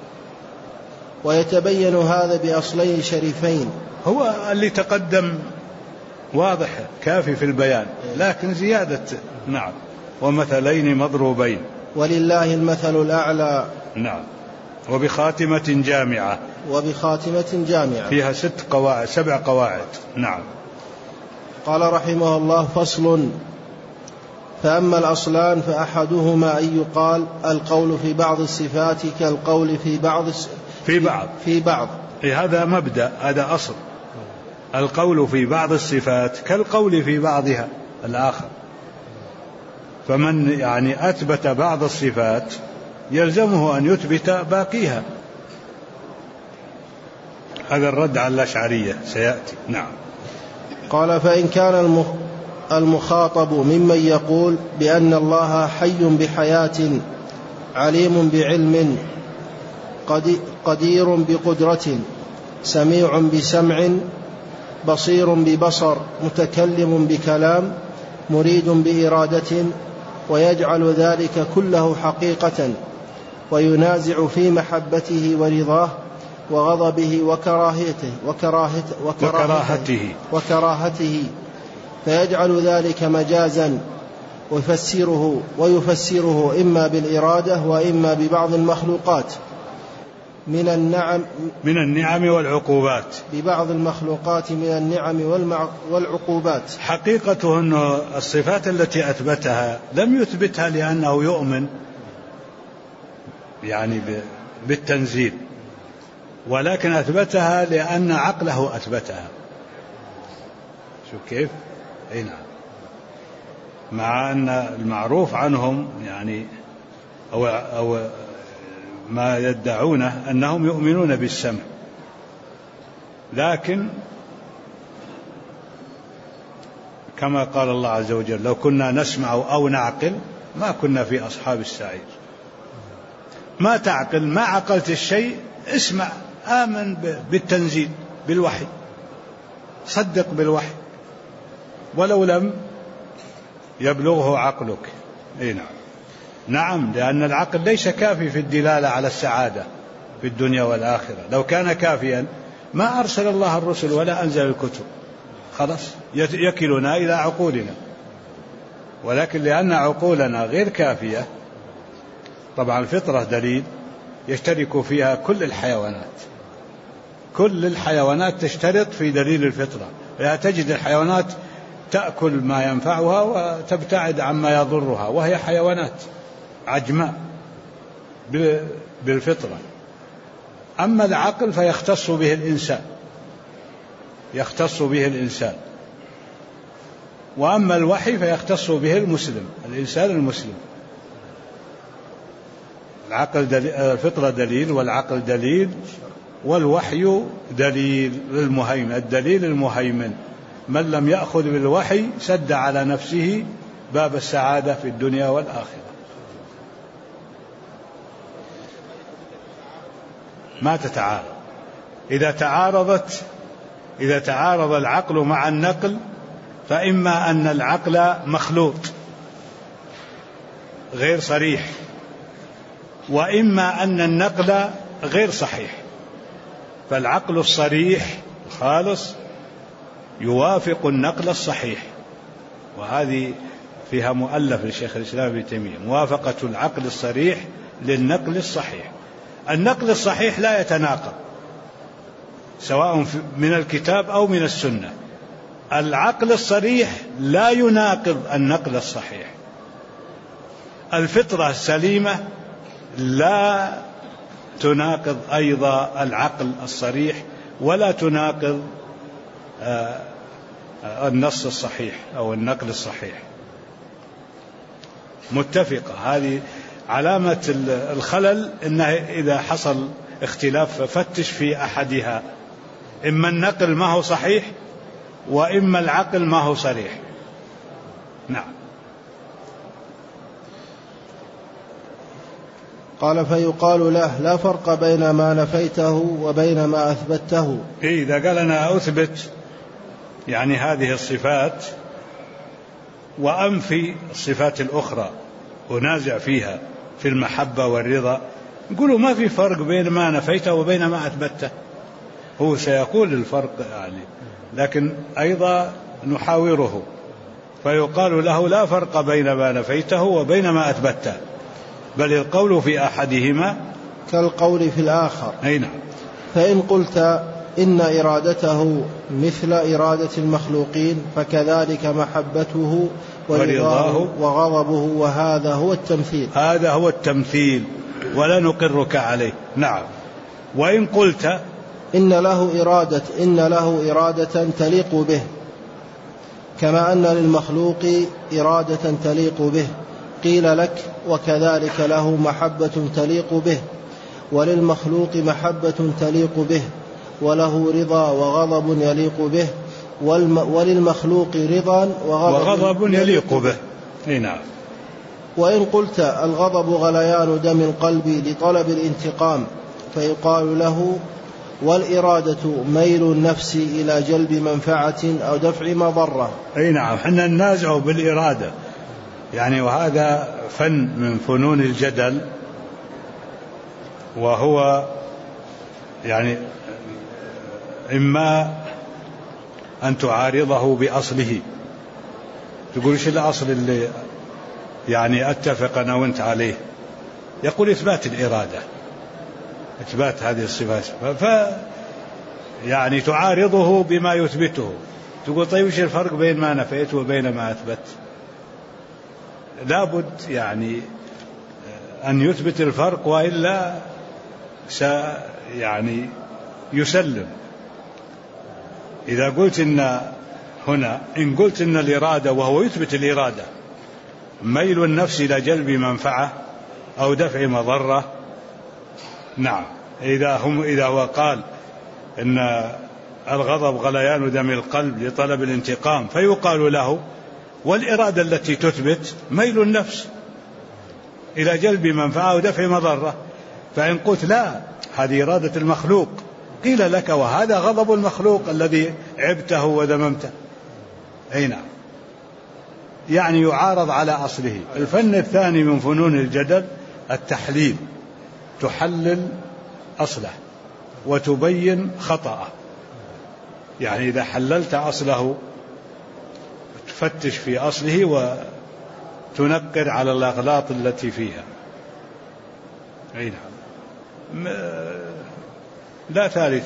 ويتبين هذا بأصلين شريفين. هو اللي تقدم واضح كافي في البيان، لكن زيادة. نعم. ومثلين مضروبين. ولله المثل الأعلى. نعم. وبخاتمة جامعة. وبخاتمة جامعة فيها 7 قواعد. نعم. قال رحمه الله: فصل. فأما الأصلان فأحدهما أن يقال القول في بعض الصفات كالقول في بعض. هذا مبدأ، هذا أصل. القول في بعض الصفات كالقول في بعضها الآخر. فمن أثبت بعض الصفات يلزمه أن يثبت باقيها. هذا الرد على الأشعرية سيأتي. نعم. قال: فإن كان المخاطب ممن يقول بأن الله حي بحياة، عليم بعلم، قدير بقدرة، سميع بسمع، بصير ببصر، متكلم بكلام، مريد بإرادة، ويجعل ذلك كله حقيقة، وينازع في محبته ورضاه وغضبه وكراهته، فيجعل ذلك مجازا، ويفسره إما بالإرادة وإما ببعض المخلوقات من النعم والعقوبات. ببعض المخلوقات من النعم والعقوبات. حقيقته أن الصفات التي أثبتها لم يثبتها لأنه يؤمن بالتنزيل، ولكن أثبتها لأن عقله أثبتها. شو كيف؟ نعم. مع أن المعروف عنهم أو ما يدعونه أنهم يؤمنون بالسمع، لكن كما قال الله عز وجل: لو كنا نسمع أو نعقل ما كنا في أصحاب السعير. ما تعقل، ما عقلت الشيء، اسمع، آمن بالتنزيل، بالوحي، صدق بالوحي ولو لم يبلغه عقلك. نعم، لأن العقل ليس كافي في الدلالة على السعادة في الدنيا والآخرة. لو كان كافيا ما أرسل الله الرسل ولا أنزل الكتب، خلاص يكلنا إلى عقولنا. ولكن لأن عقولنا غير كافية، طبعا الفطرة دليل يشترك فيها كل الحيوانات تشترك في دليل الفطرة. لا تجد الحيوانات تأكل ما ينفعها وتبتعد عما يضرها، وهي حيوانات عجماء بالفطرة. أما العقل فيختص به الإنسان، وأما الوحي فيختص به الإنسان المسلم. الفطرة دليل، والعقل دليل، والوحي دليل المهيمن. الدليل المهيمن من لم يأخذ بالوحي سد على نفسه باب السعادة في الدنيا والآخرة. ما تتعارض. إذا تعارض العقل مع النقل، فإما أن العقل مخلوط غير صريح، وإما أن النقل غير صحيح. فالعقل الصريح خالص يوافق النقل الصحيح، وهذه فيها مؤلف للشيخ الإسلام ابن تيمية: موافقة العقل الصريح للنقل الصحيح. النقل الصحيح لا يتناقض سواء من الكتاب أو من السنة. العقل الصريح لا يناقض النقل الصحيح، الفطرة السليمة لا تناقض أيضا العقل الصريح ولا تناقض النص الصحيح أو النقل الصحيح، متفقة. هذه علامة الخلل، إنه إذا حصل اختلاف ففتش في أحدها، إما النقل ما هو صحيح وإما العقل ما هو صريح. نعم. قال فيقال له لا فرق بين ما نفيته وبين ما أثبته. إذا قال أنا أثبت يعني هذه الصفات وأنفي الصفات الأخرى ونازع فيها في المحبة والرضا، يقولوا ما في فرق بين ما نفيته وبين ما أثبته. هو سيقول الفرق يعني، لكن أيضا نحاوره، فيقال له لا فرق بين ما نفيته وبين ما أثبته، بل القول في أحدهما كالقول في الآخر. أي نعم. فإن قلت إن إرادته مثل إرادة المخلوقين فكذلك محبته ورضاه وغضبه، وهذا هو التمثيل. هذا هو التمثيل ولا نقرك عليه. نعم. وإن قلت إن له إرادة تليق به كما أن للمخلوق إرادة تليق به، قيل لك وكذلك له محبة تليق به، وللمخلوق محبة تليق به، وله رضا وغضب يليق به، وللمخلوق رضا وغضب يليق به. نعم. وإن قلت الغضب غليان دم القلب لطلب الانتقام، فيقال له والإرادة ميل النفس إلى جلب منفعة أو دفع مضرة. أي نعم. حنا ننازع بالإرادة يعني، وهذا فن من فنون الجدل، وهو يعني إما أن تعارضه بأصله، تقول إيش الأصل اللي يعني أتفق أنا وأنت عليه؟ يقول إثبات الإرادة، إثبات هذه الصفات، يعني تعارضه بما يثبته، تقول طيب إيش الفرق بين ما نفيت وبين ما أثبت؟ لابد يعني أن يثبت الفرق، وإلا يعني يسلم. إذا قلت إن قلت إن الإرادة، وهو يثبت الإرادة، ميل النفس إلى جلب منفعة أو دفع مضرة. نعم. إذا هو قال إن الغضب غليان دم القلب لطلب الانتقام، فيقال له والإرادة التي تثبت ميل النفس إلى جلب منفعة ودفع مضرة. فإن قلت لا، هذه إرادة المخلوق، قيل لك وهذا غضب المخلوق الذي عبته وذممته. أي نعم. يعني يعارض على أصله. الفن الثاني من فنون الجدل التحليل، تحلل أصله وتبين خطأه. يعني إذا حللت أصله تفتش في أصله وتنقر على الأغلاط التي فيها. أي نعم. لا ثالث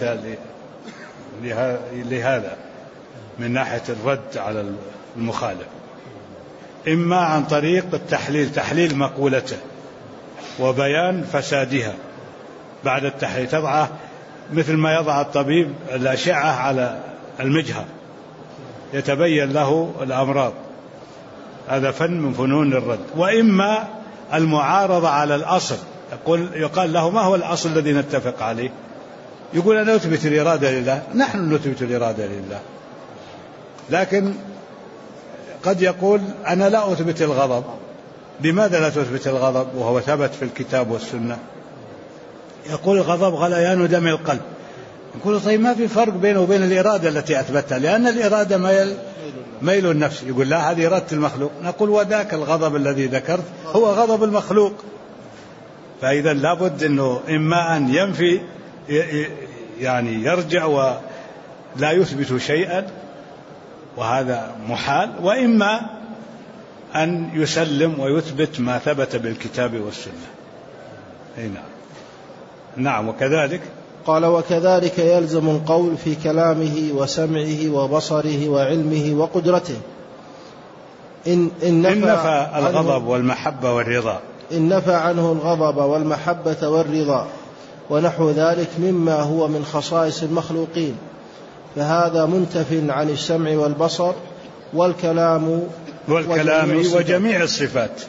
لهذا من ناحية الرد على المخالف، إما عن طريق التحليل، تحليل مقولته وبيان فسادها بعد التحليل، تضعه مثل ما يضع الطبيب الأشعة على المجهر يتبين له الأمراض. هذا فن من فنون الرد. وإما المعارضة على الأصل، يقال له ما هو الأصل الذي نتفق عليه؟ يقول أنا أثبت الإرادة لله، نحن نثبت الإرادة لله، لكن قد يقول أنا لا أثبت الغضب. لماذا لا تثبت الغضب وهو ثبت في الكتاب والسنة؟ يقول الغضب غليان دم القلب. يقول طيب ما في فرق بينه وبين الإرادة التي أثبتها، لأن الإرادة ميل النفس. يقول لا، هذه إرادة المخلوق. نقول وذاك الغضب الذي ذكرت هو غضب المخلوق. فإذا لابد أنه إما أن ينفي يعني يرجع ولا يثبت شيئا، وهذا محال، وإما أن يسلم ويثبت ما ثبت بالكتاب والسنة. أي نعم. نعم. وكذلك قال وكذلك يلزم القول في كلامه وسمعه وبصره وعلمه وقدرته. إن نفى الغضب والمحبة والرضا، إن نفى عنه الغضب والمحبة والرضا ونحو ذلك مما هو من خصائص المخلوقين، فهذا منتف عن السمع والبصر والكلام وجميع الصفات.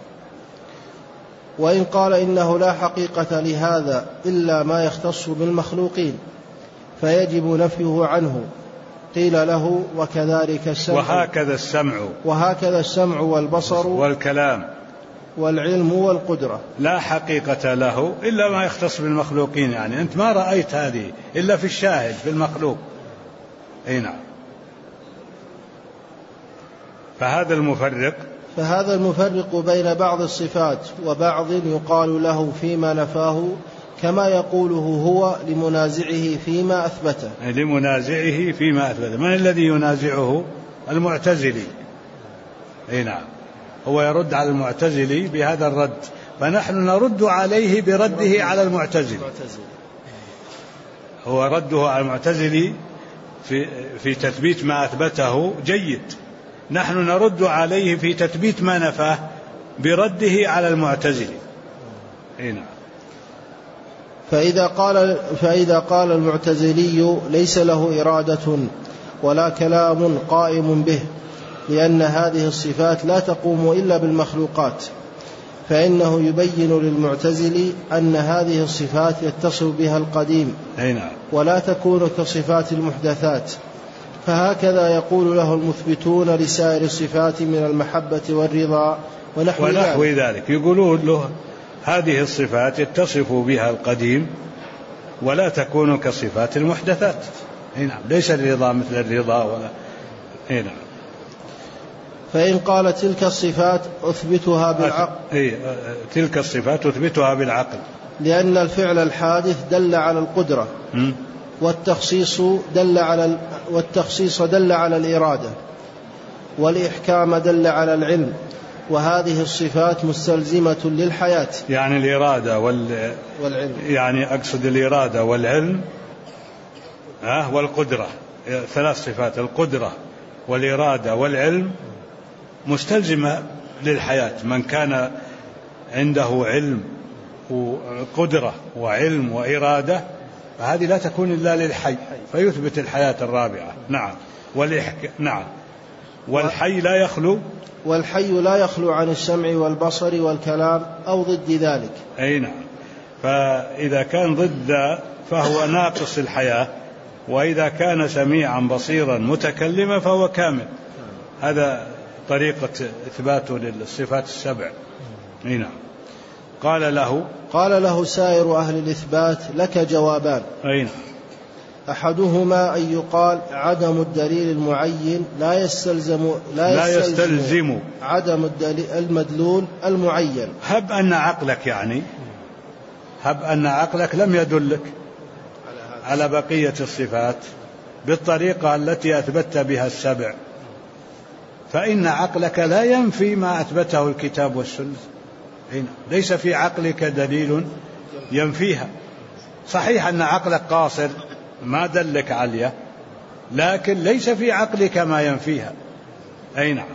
وإن قال إنه لا حقيقة لهذا إلا ما يختص بالمخلوقين فيجب نفيه عنه، قيل له وكذلك السمع وهكذا السمع والبصر والكلام والعلم والقدرة لا حقيقة له إلا ما يختص بالمخلوقين، يعني أنت ما رأيت هذه إلا في الشاهد في المخلوق. أي نعم. فهذا المفرق بين بعض الصفات وبعض يقال له فيما نفاه كما يقوله هو لمنازعه فيما أثبته. من الذي ينازعه؟ المعتزلي. أي نعم، هو يرد على المعتزلي بهذا الرد، فنحن نرد عليه برده على المعتزلي. هو رده على المعتزلي في تثبيت ما أثبته جيد، نحن نرد عليه في تثبيت ما نفاه برده على المعتزلي. نعم. فإذا قال المعتزلي ليس له إرادة ولا كلام قائم به لأن هذه الصفات لا تقوم إلا بالمخلوقات، فإنه يبين للمعتزلي أن هذه الصفات يتصل بها القديم ولا تكون كصفات المحدثات، فهكذا يقول له المثبتون لسائر الصفات من المحبة والرضا ونحو ذلك. يقولون له هذه الصفات يتصف بها القديم ولا تكون كصفات المحدثات. نعم. ليس الرضا مثل الرضا ولا. نعم. فإن قال تلك الصفات أثبتها بالعقل. تلك الصفات أثبتها بالعقل، لأن الفعل الحادث دل على القدرة والتخصيص دل على الإرادة والإحكام دل على العلم، وهذه الصفات مستلزمة للحياة. يعني الإرادة والعلم، يعني أقصد الإرادة والعلم والقدرة، 3 صفات: القدرة والإرادة والعلم مستلزمة للحياة. من كان عنده علم وقدرة وعلم وإرادة فهذه لا تكون إلا للحي، فيثبت الحياة الرابعة. نعم. نعم. والحي لا يخلو عن السمع والبصر والكلام أو ضد ذلك. أي نعم. فإذا كان ضد فهو ناقص الحياة، وإذا كان سميعا بصيرا متكلما فهو كامل. هذا طريقة إثباته للصفات السبع. نعم. قال له سائر أهل الإثبات لك جوابان. نعم. أحدهما أن يقال عدم الدليل المعين لا يستلزم عدم المدلول المعين. هب أن عقلك لم يدلك على بقية الصفات بالطريقة التي أثبت بها السبع، فإن عقلك لا ينفي ما أثبته الكتاب والسنة. ليس في عقلك دليل ينفيها. صحيح أن عقلك قاصر ما دلك عليه، لكن ليس في عقلك ما ينفيها. نعم.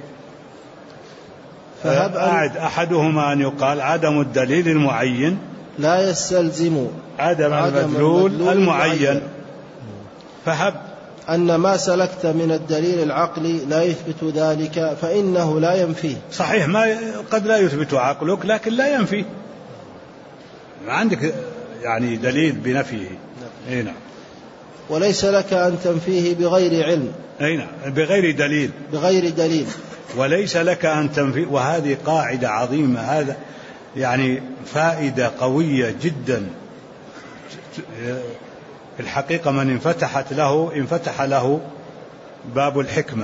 أحدهما أن يقال عدم الدليل المعين لا يستلزم عدم المدلول المعين. فهب أن ما سلكت من الدليل العقلي لا يثبت ذلك فإنه لا ينفيه. صحيح، قد لا يثبت عقلك لكن لا ينفيه. ما عندك يعني دليل بنفيه. نعم. وليس لك أن تنفيه بغير علم. نعم. بغير دليل. وليس لك أن تنفيه. وهذه قاعدة عظيمة، هذا يعني فائدة قوية جدا. الحقيقة من انفتح له باب الحكمة.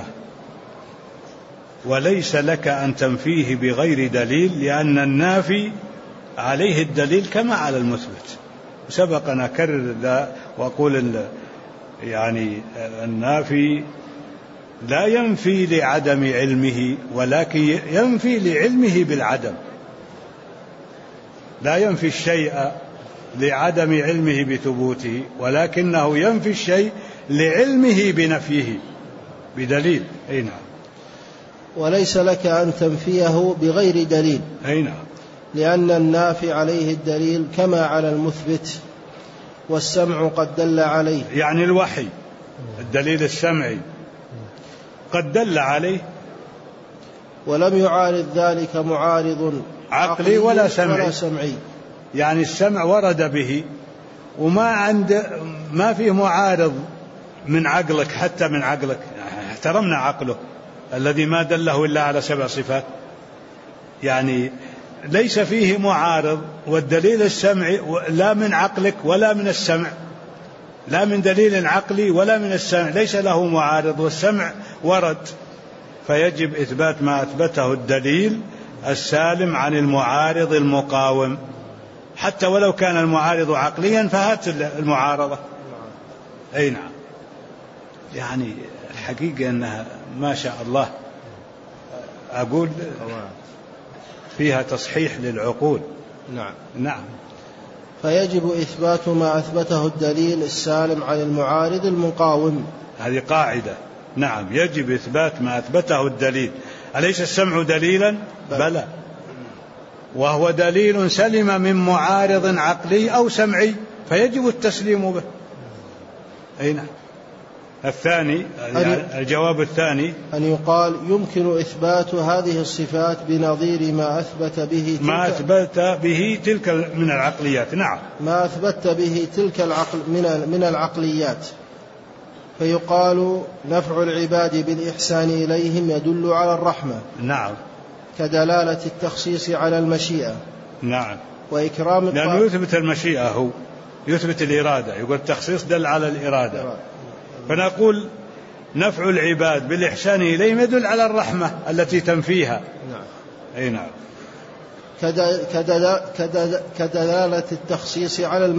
وليس لك أن تنفيه بغير دليل، لأن النافي عليه الدليل كما على المثبت. سبق أن أكرر ذا وأقول يعني النافي لا ينفي لعدم علمه، ولكن ينفي لعلمه بالعدم. لا ينفي الشيء لعدم علمه بثبوته، ولكنه ينفي الشيء لعلمه بنفيه بدليل. نعم. وليس لك أن تنفيه بغير دليل. أي نعم. لأن النافي عليه الدليل كما على المثبت، والسمع قد دل عليه. يعني الوحي الدليل السمعي قد دل عليه، ولم يعارض ذلك معارض عقلي ولا سمعي. يعني السمع ورد به ما فيه معارض من عقلك، حتى من عقلك احترمنا عقله الذي ما دله إلا على 7 صفات، يعني ليس فيه معارض. والدليل السمعي لا من عقلك ولا من السمع، لا من دليل عقلي ولا من السمع، ليس له معارض، والسمع ورد، فيجب إثبات ما أثبته الدليل السالم عن المعارض المقاوم، حتى ولو كان المعارض عقليا فهات المعارضة. أي نعم. يعني الحقيقة أنها ما شاء الله أقول فيها تصحيح للعقول. نعم. نعم. فيجب إثبات ما أثبته الدليل السالم عن المعارض المقاوم. هذه قاعدة. نعم، يجب إثبات ما أثبته الدليل. أليس السمع دليلا؟ بلى، وهو دليل سلم من معارض عقلي أو سمعي، فيجب التسليم به. أي نعم. الثاني، الجواب الثاني أن يقال يمكن إثبات هذه الصفات بنظير ما أثبت به تلك من العقليات. نعم، ما أثبت به تلك من العقليات. فيقال نفع العباد بالإحسان إليهم يدل على الرحمة. نعم، كدلالة التخصيص على المشيئة. نعم، وإكرام لأنه يثبت المشيئة، هو يثبت الإرادة، يقول التخصيص دل على الإرادة. فنقول نفع العباد بالإحسان إليهم يدل على الرحمة التي تنفيها. نعم. أي نعم. كدلالة التخصيص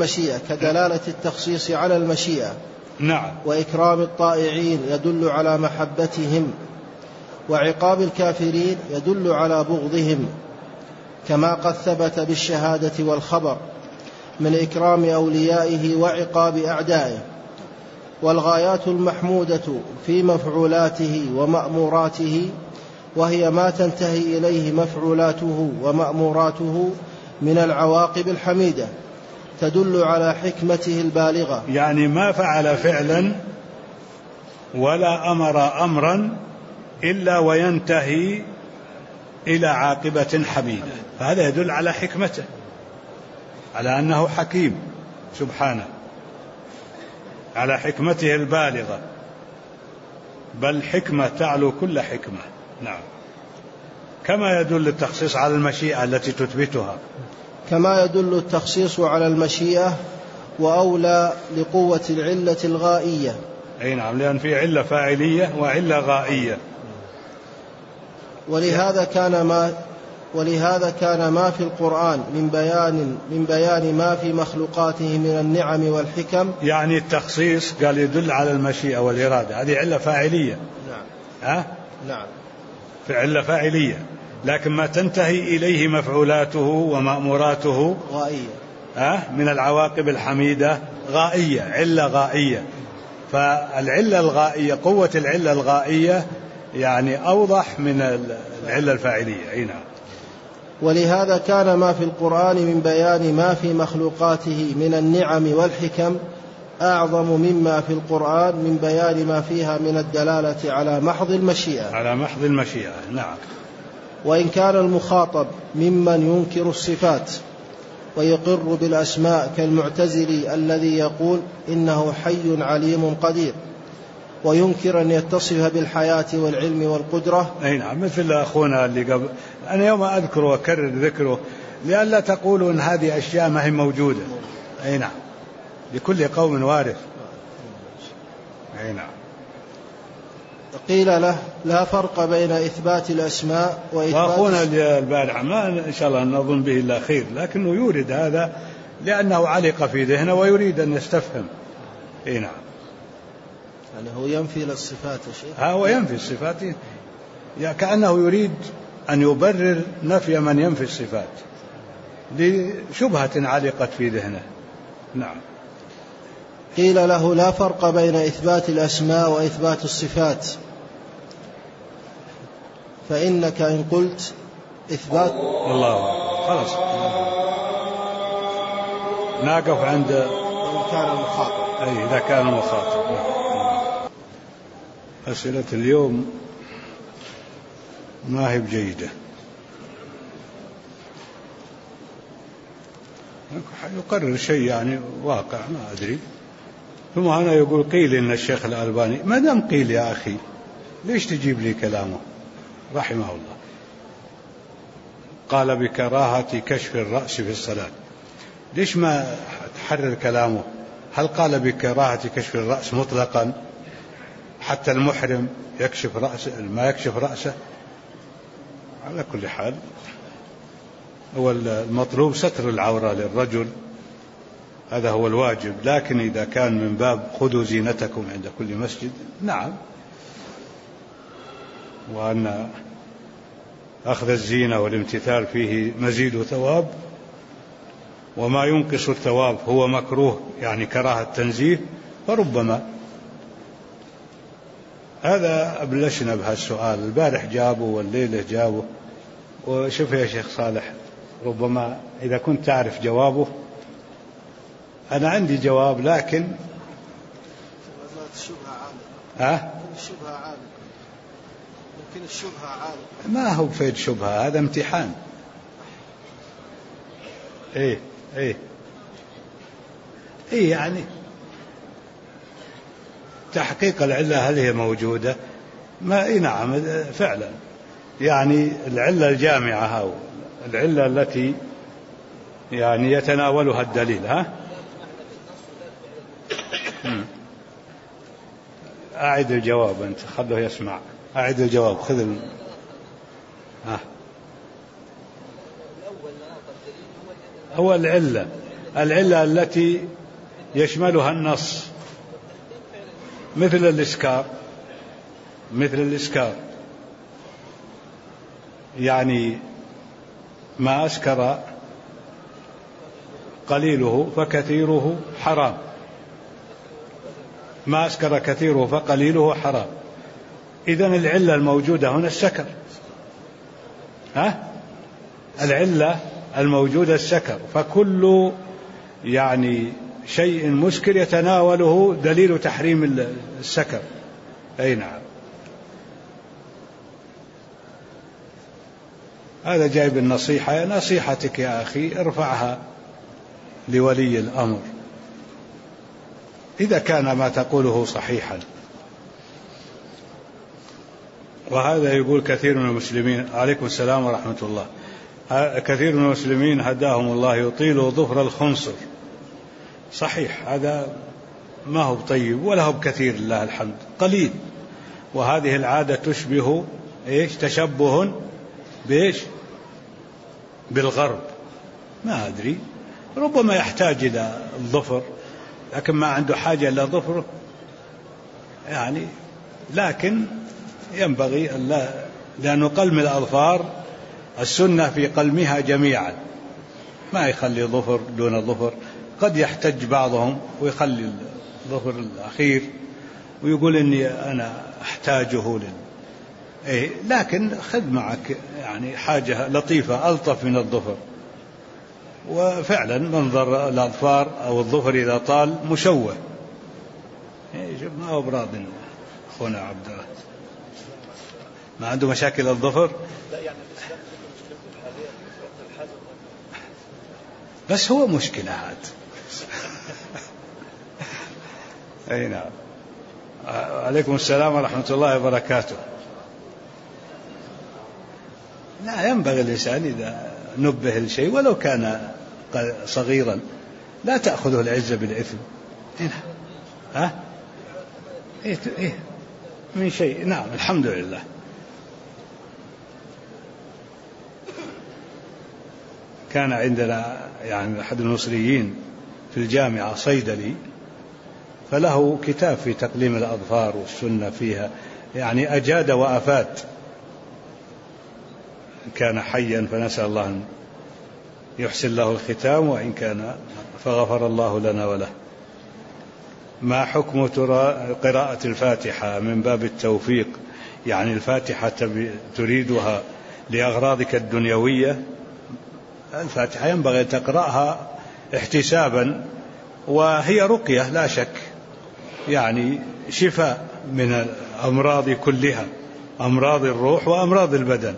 على المشيئة. نعم. وإكرام الطائعين يدل على محبتهم، وعقاب الكافرين يدل على بغضهم، كما قد ثبت بالشهادة والخبر من إكرام أوليائه وعقاب أعدائه. والغايات المحمودة في مفعولاته ومأموراته، وهي ما تنتهي إليه مفعولاته ومأموراته من العواقب الحميدة، تدل على حكمته البالغة. يعني ما فعل فعلا ولا أمر أمرا إلا وينتهي إلى عاقبة حميدة، فهذا يدل على حكمته، على أنه حكيم سبحانه، على حكمته البالغة، بل حكمة تعلو كل حكمة. نعم. كما يدل التخصيص على المشيئة التي تثبتها، كما يدل التخصيص على المشيئة، وأولى لقوة العلة الغائية. أي نعم، لأن في علة فاعلية وعلة غائية. ولهذا كان ما في القرآن من بيان ما في مخلوقاته من النعم والحكم. يعني التخصيص قال يدل على المشيئة والإرادة، هذه علة فاعلية. نعم. نعم. في علة فاعلية، لكن ما تنتهي إليه مفعولاته ومأموراته غائية، من العواقب الحميدة غائية، علة غائية. فالعلة الغائية، قوة العلة الغائية يعني أوضح من العلة الفاعلية. أي نعم. ولهذا كان ما في القرآن من بيان ما في مخلوقاته من النعم والحكم أعظم مما في القرآن من بيان ما فيها من الدلالة على محض المشيئة. نعم. وإن كان المخاطب ممن ينكر الصفات ويقر بالأسماء كالمعتزلي الذي يقول إنه حي عليم قدير، وينكر أن يتصف بالحياة والعلم والقدرة. أي نعم، مثل أخونا اللي قبل، أنا يوم أذكر وأكرر ذكره لئلا تقولوا أن هذه أشياء ما هي موجودة. أي نعم، لكل قوم وارث. أي نعم. قيل له لا فرق بين إثبات الأسماء وإثبات. وأخونا البارح ما إن شاء الله نظن به إلا خير، لكنه يورد هذا لأنه علق في ذهنه ويريد أن يستفهم. أي نعم. يعني هو ينفي الصفات يا شيخ. هو ينفي الصفات، كأنه يريد أن يبرر نفي من ينفي الصفات لشبهة علقت في ذهنه. نعم. قيل له لا فرق بين إثبات الأسماء وإثبات الصفات، فإنك إن قلت إثبات الله خلاص نقف عند إن كان المخاطب. أي إذا كان المخاطب. أسئلة اليوم ما هي بجيدة. يقرر شيء يعني واقع ما أدري، ثم أنا يقول قيل إن الشيخ الألباني. ما دام قيل يا أخي ليش تجيب لي كلامه رحمه الله؟ قال بكراهة كشف الرأس في الصلاة. ليش ما تحرر كلامه؟ هل قال بكراهة كشف الرأس مطلقا حتى المحرم يكشف رأسه ما يكشف رأسه؟ على كل حال هو المطلوب ستر العورة للرجل، هذا هو الواجب، لكن إذا كان من باب خذوا زينتكم عند كل مسجد نعم، وأن أخذ الزينة والامتثال فيه مزيد ثواب، وما ينقص الثواب هو مكروه يعني كراهة تنزيه، فربما هذا أبلشنا بهالسؤال البارح جابه والليلة جابه. وشوف يا شيخ صالح ربما إذا كنت تعرف جوابه، أنا عندي جواب لكن يمكن الشبهة عالم. ما هو فيد شبهة، هذا امتحان. إيه يعني تحقيق العلة هل هي موجودة؟ ما نعم فعلا، يعني العلة الجامعة هاو العلة التي يعني يتناولها الدليل. أعد الجواب أنت خله يسمع. أعد الجواب خذ هو العلة التي يشملها النص مثل الإسكار يعني ما أسكر قليله فكثيره حرام، ما أسكر كثيره فقليله حرام. إذن العلة الموجودة هنا السكر. العلة الموجودة السكر، فكل يعني شيء مسكر يتناوله دليل تحريم السكر. أي نعم، هذا جايب النصيحة. نصيحتك يا أخي ارفعها لولي الأمر إذا كان ما تقوله صحيحا. وهذا يقول كثير من المسلمين، عليكم السلام ورحمة الله، كثير من المسلمين هداهم الله يطيلوا ظفر الخنصر. صحيح، هذا ما هو طيب ولا هو بكثير لله الحمد، قليل. وهذه العادة تشبه تشبه بالغرب. ما أدري، ربما يحتاج إلى الظفر لكن ما عنده حاجة إلى ظفره يعني. لكن ينبغي ألا، لأنه قلم الأظفار السنة في قلمها جميعا، ما يخلي ظفر دون ظفر. قد يحتج بعضهم ويخلي الظفر الأخير ويقول إني أنا أحتاجه لكن خذ معك يعني حاجة لطيفة ألطف من الظفر. وفعلا منظر الأظفار أو الظفر إذا طال مشوه. ما هو براض أخونا عبد الله ما عنده مشاكل الظفر، بس هو مشكلة هذا. أي نعم. عليكم السلام ورحمة الله وبركاته. لا، ينبغي الإنسان إذا نبه لشيء ولو كان صغيرا لا تأخذه العزة بالإثم. من شيء. نعم الحمد لله. كان عندنا يعني أحد المصريين في الجامعة صيدلي، فله كتاب في تقليم الأظفار والسنة فيها، يعني أجاد وأفاد. كان حيا فنسأل الله أن يحسن له الختام، وإن كان فغفر الله لنا وله. ما حكم قراءة الفاتحة من باب التوفيق يعني الفاتحة تريدها لأغراضك الدنيوية، الفاتحة ينبغي تقرأها احتسابا، وهي رقية لا شك، يعني شفاء من الأمراض كلها، أمراض الروح وأمراض البدن.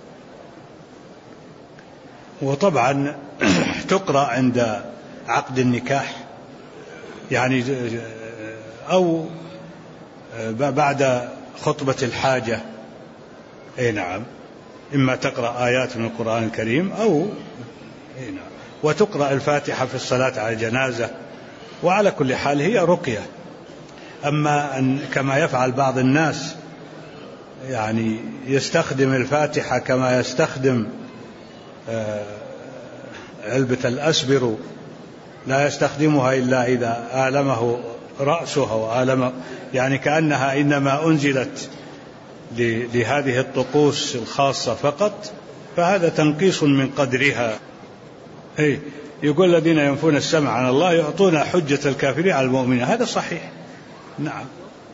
وطبعا تقرأ عند عقد النكاح يعني، أو بعد خطبة الحاجة، أي نعم، إما تقرأ آيات من القرآن الكريم أو أي نعم، وتقرأ الفاتحة في الصلاة على الجنازة. وعلى كل حال هي رقية. أما أن كما يفعل بعض الناس يعني يستخدم الفاتحة كما يستخدم علبة الأسبر، لا يستخدمها إلا إذا آلمه رأسه وآلمه، يعني كأنها إنما أنزلت لهذه الطقوس الخاصة فقط، فهذا تنقيص من قدرها. يقول الذين ينفون السمع عن الله يعطون حجة الكافرين على المؤمنين، هذا صحيح، نعم.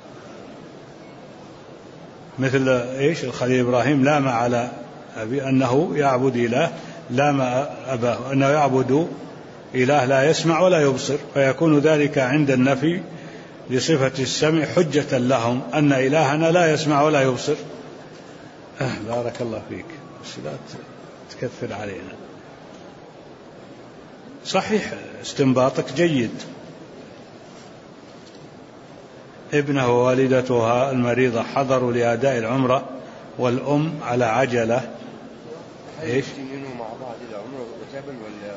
مثل الخليل إبراهيم لام على أبي أنه يعبد إله، لام أباه أنه يعبد إله لا يسمع ولا يبصر، فيكون ذلك عند النفي لصفة السمع حجة لهم أن إلهنا لا يسمع ولا يبصر. بارك الله فيك، بس لا تكثر علينا. صحيح، استنباطك جيد. ابنه ووالدتها المريضة حضروا لأداء العمرة والأم على عجلة. إيش؟ مع بعض العمرة وتابا ولا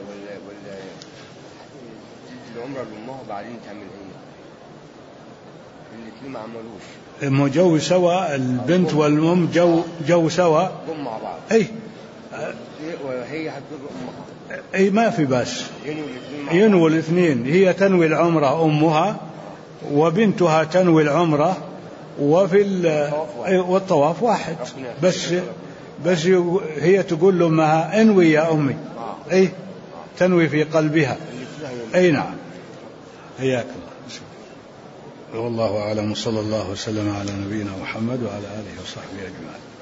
العمرة لأمها وبعدين تعمل إيه؟ الاثنين ما عملوش. جو سوا، البنت والأم جو سوا. هم مع بعض. وهي هتزور أمها. ما في باس. ينوي الاثنين، هي تنوي العمرة أمها، وبنتها تنوي العمرة، والطواف واحد. بس هي تقول لأمها انوي يا أمي. تنوي في قلبها. نعم. حياك الله. والله أعلم، صلى الله وسلم على نبينا محمد وعلى آله وصحبه أجمعين.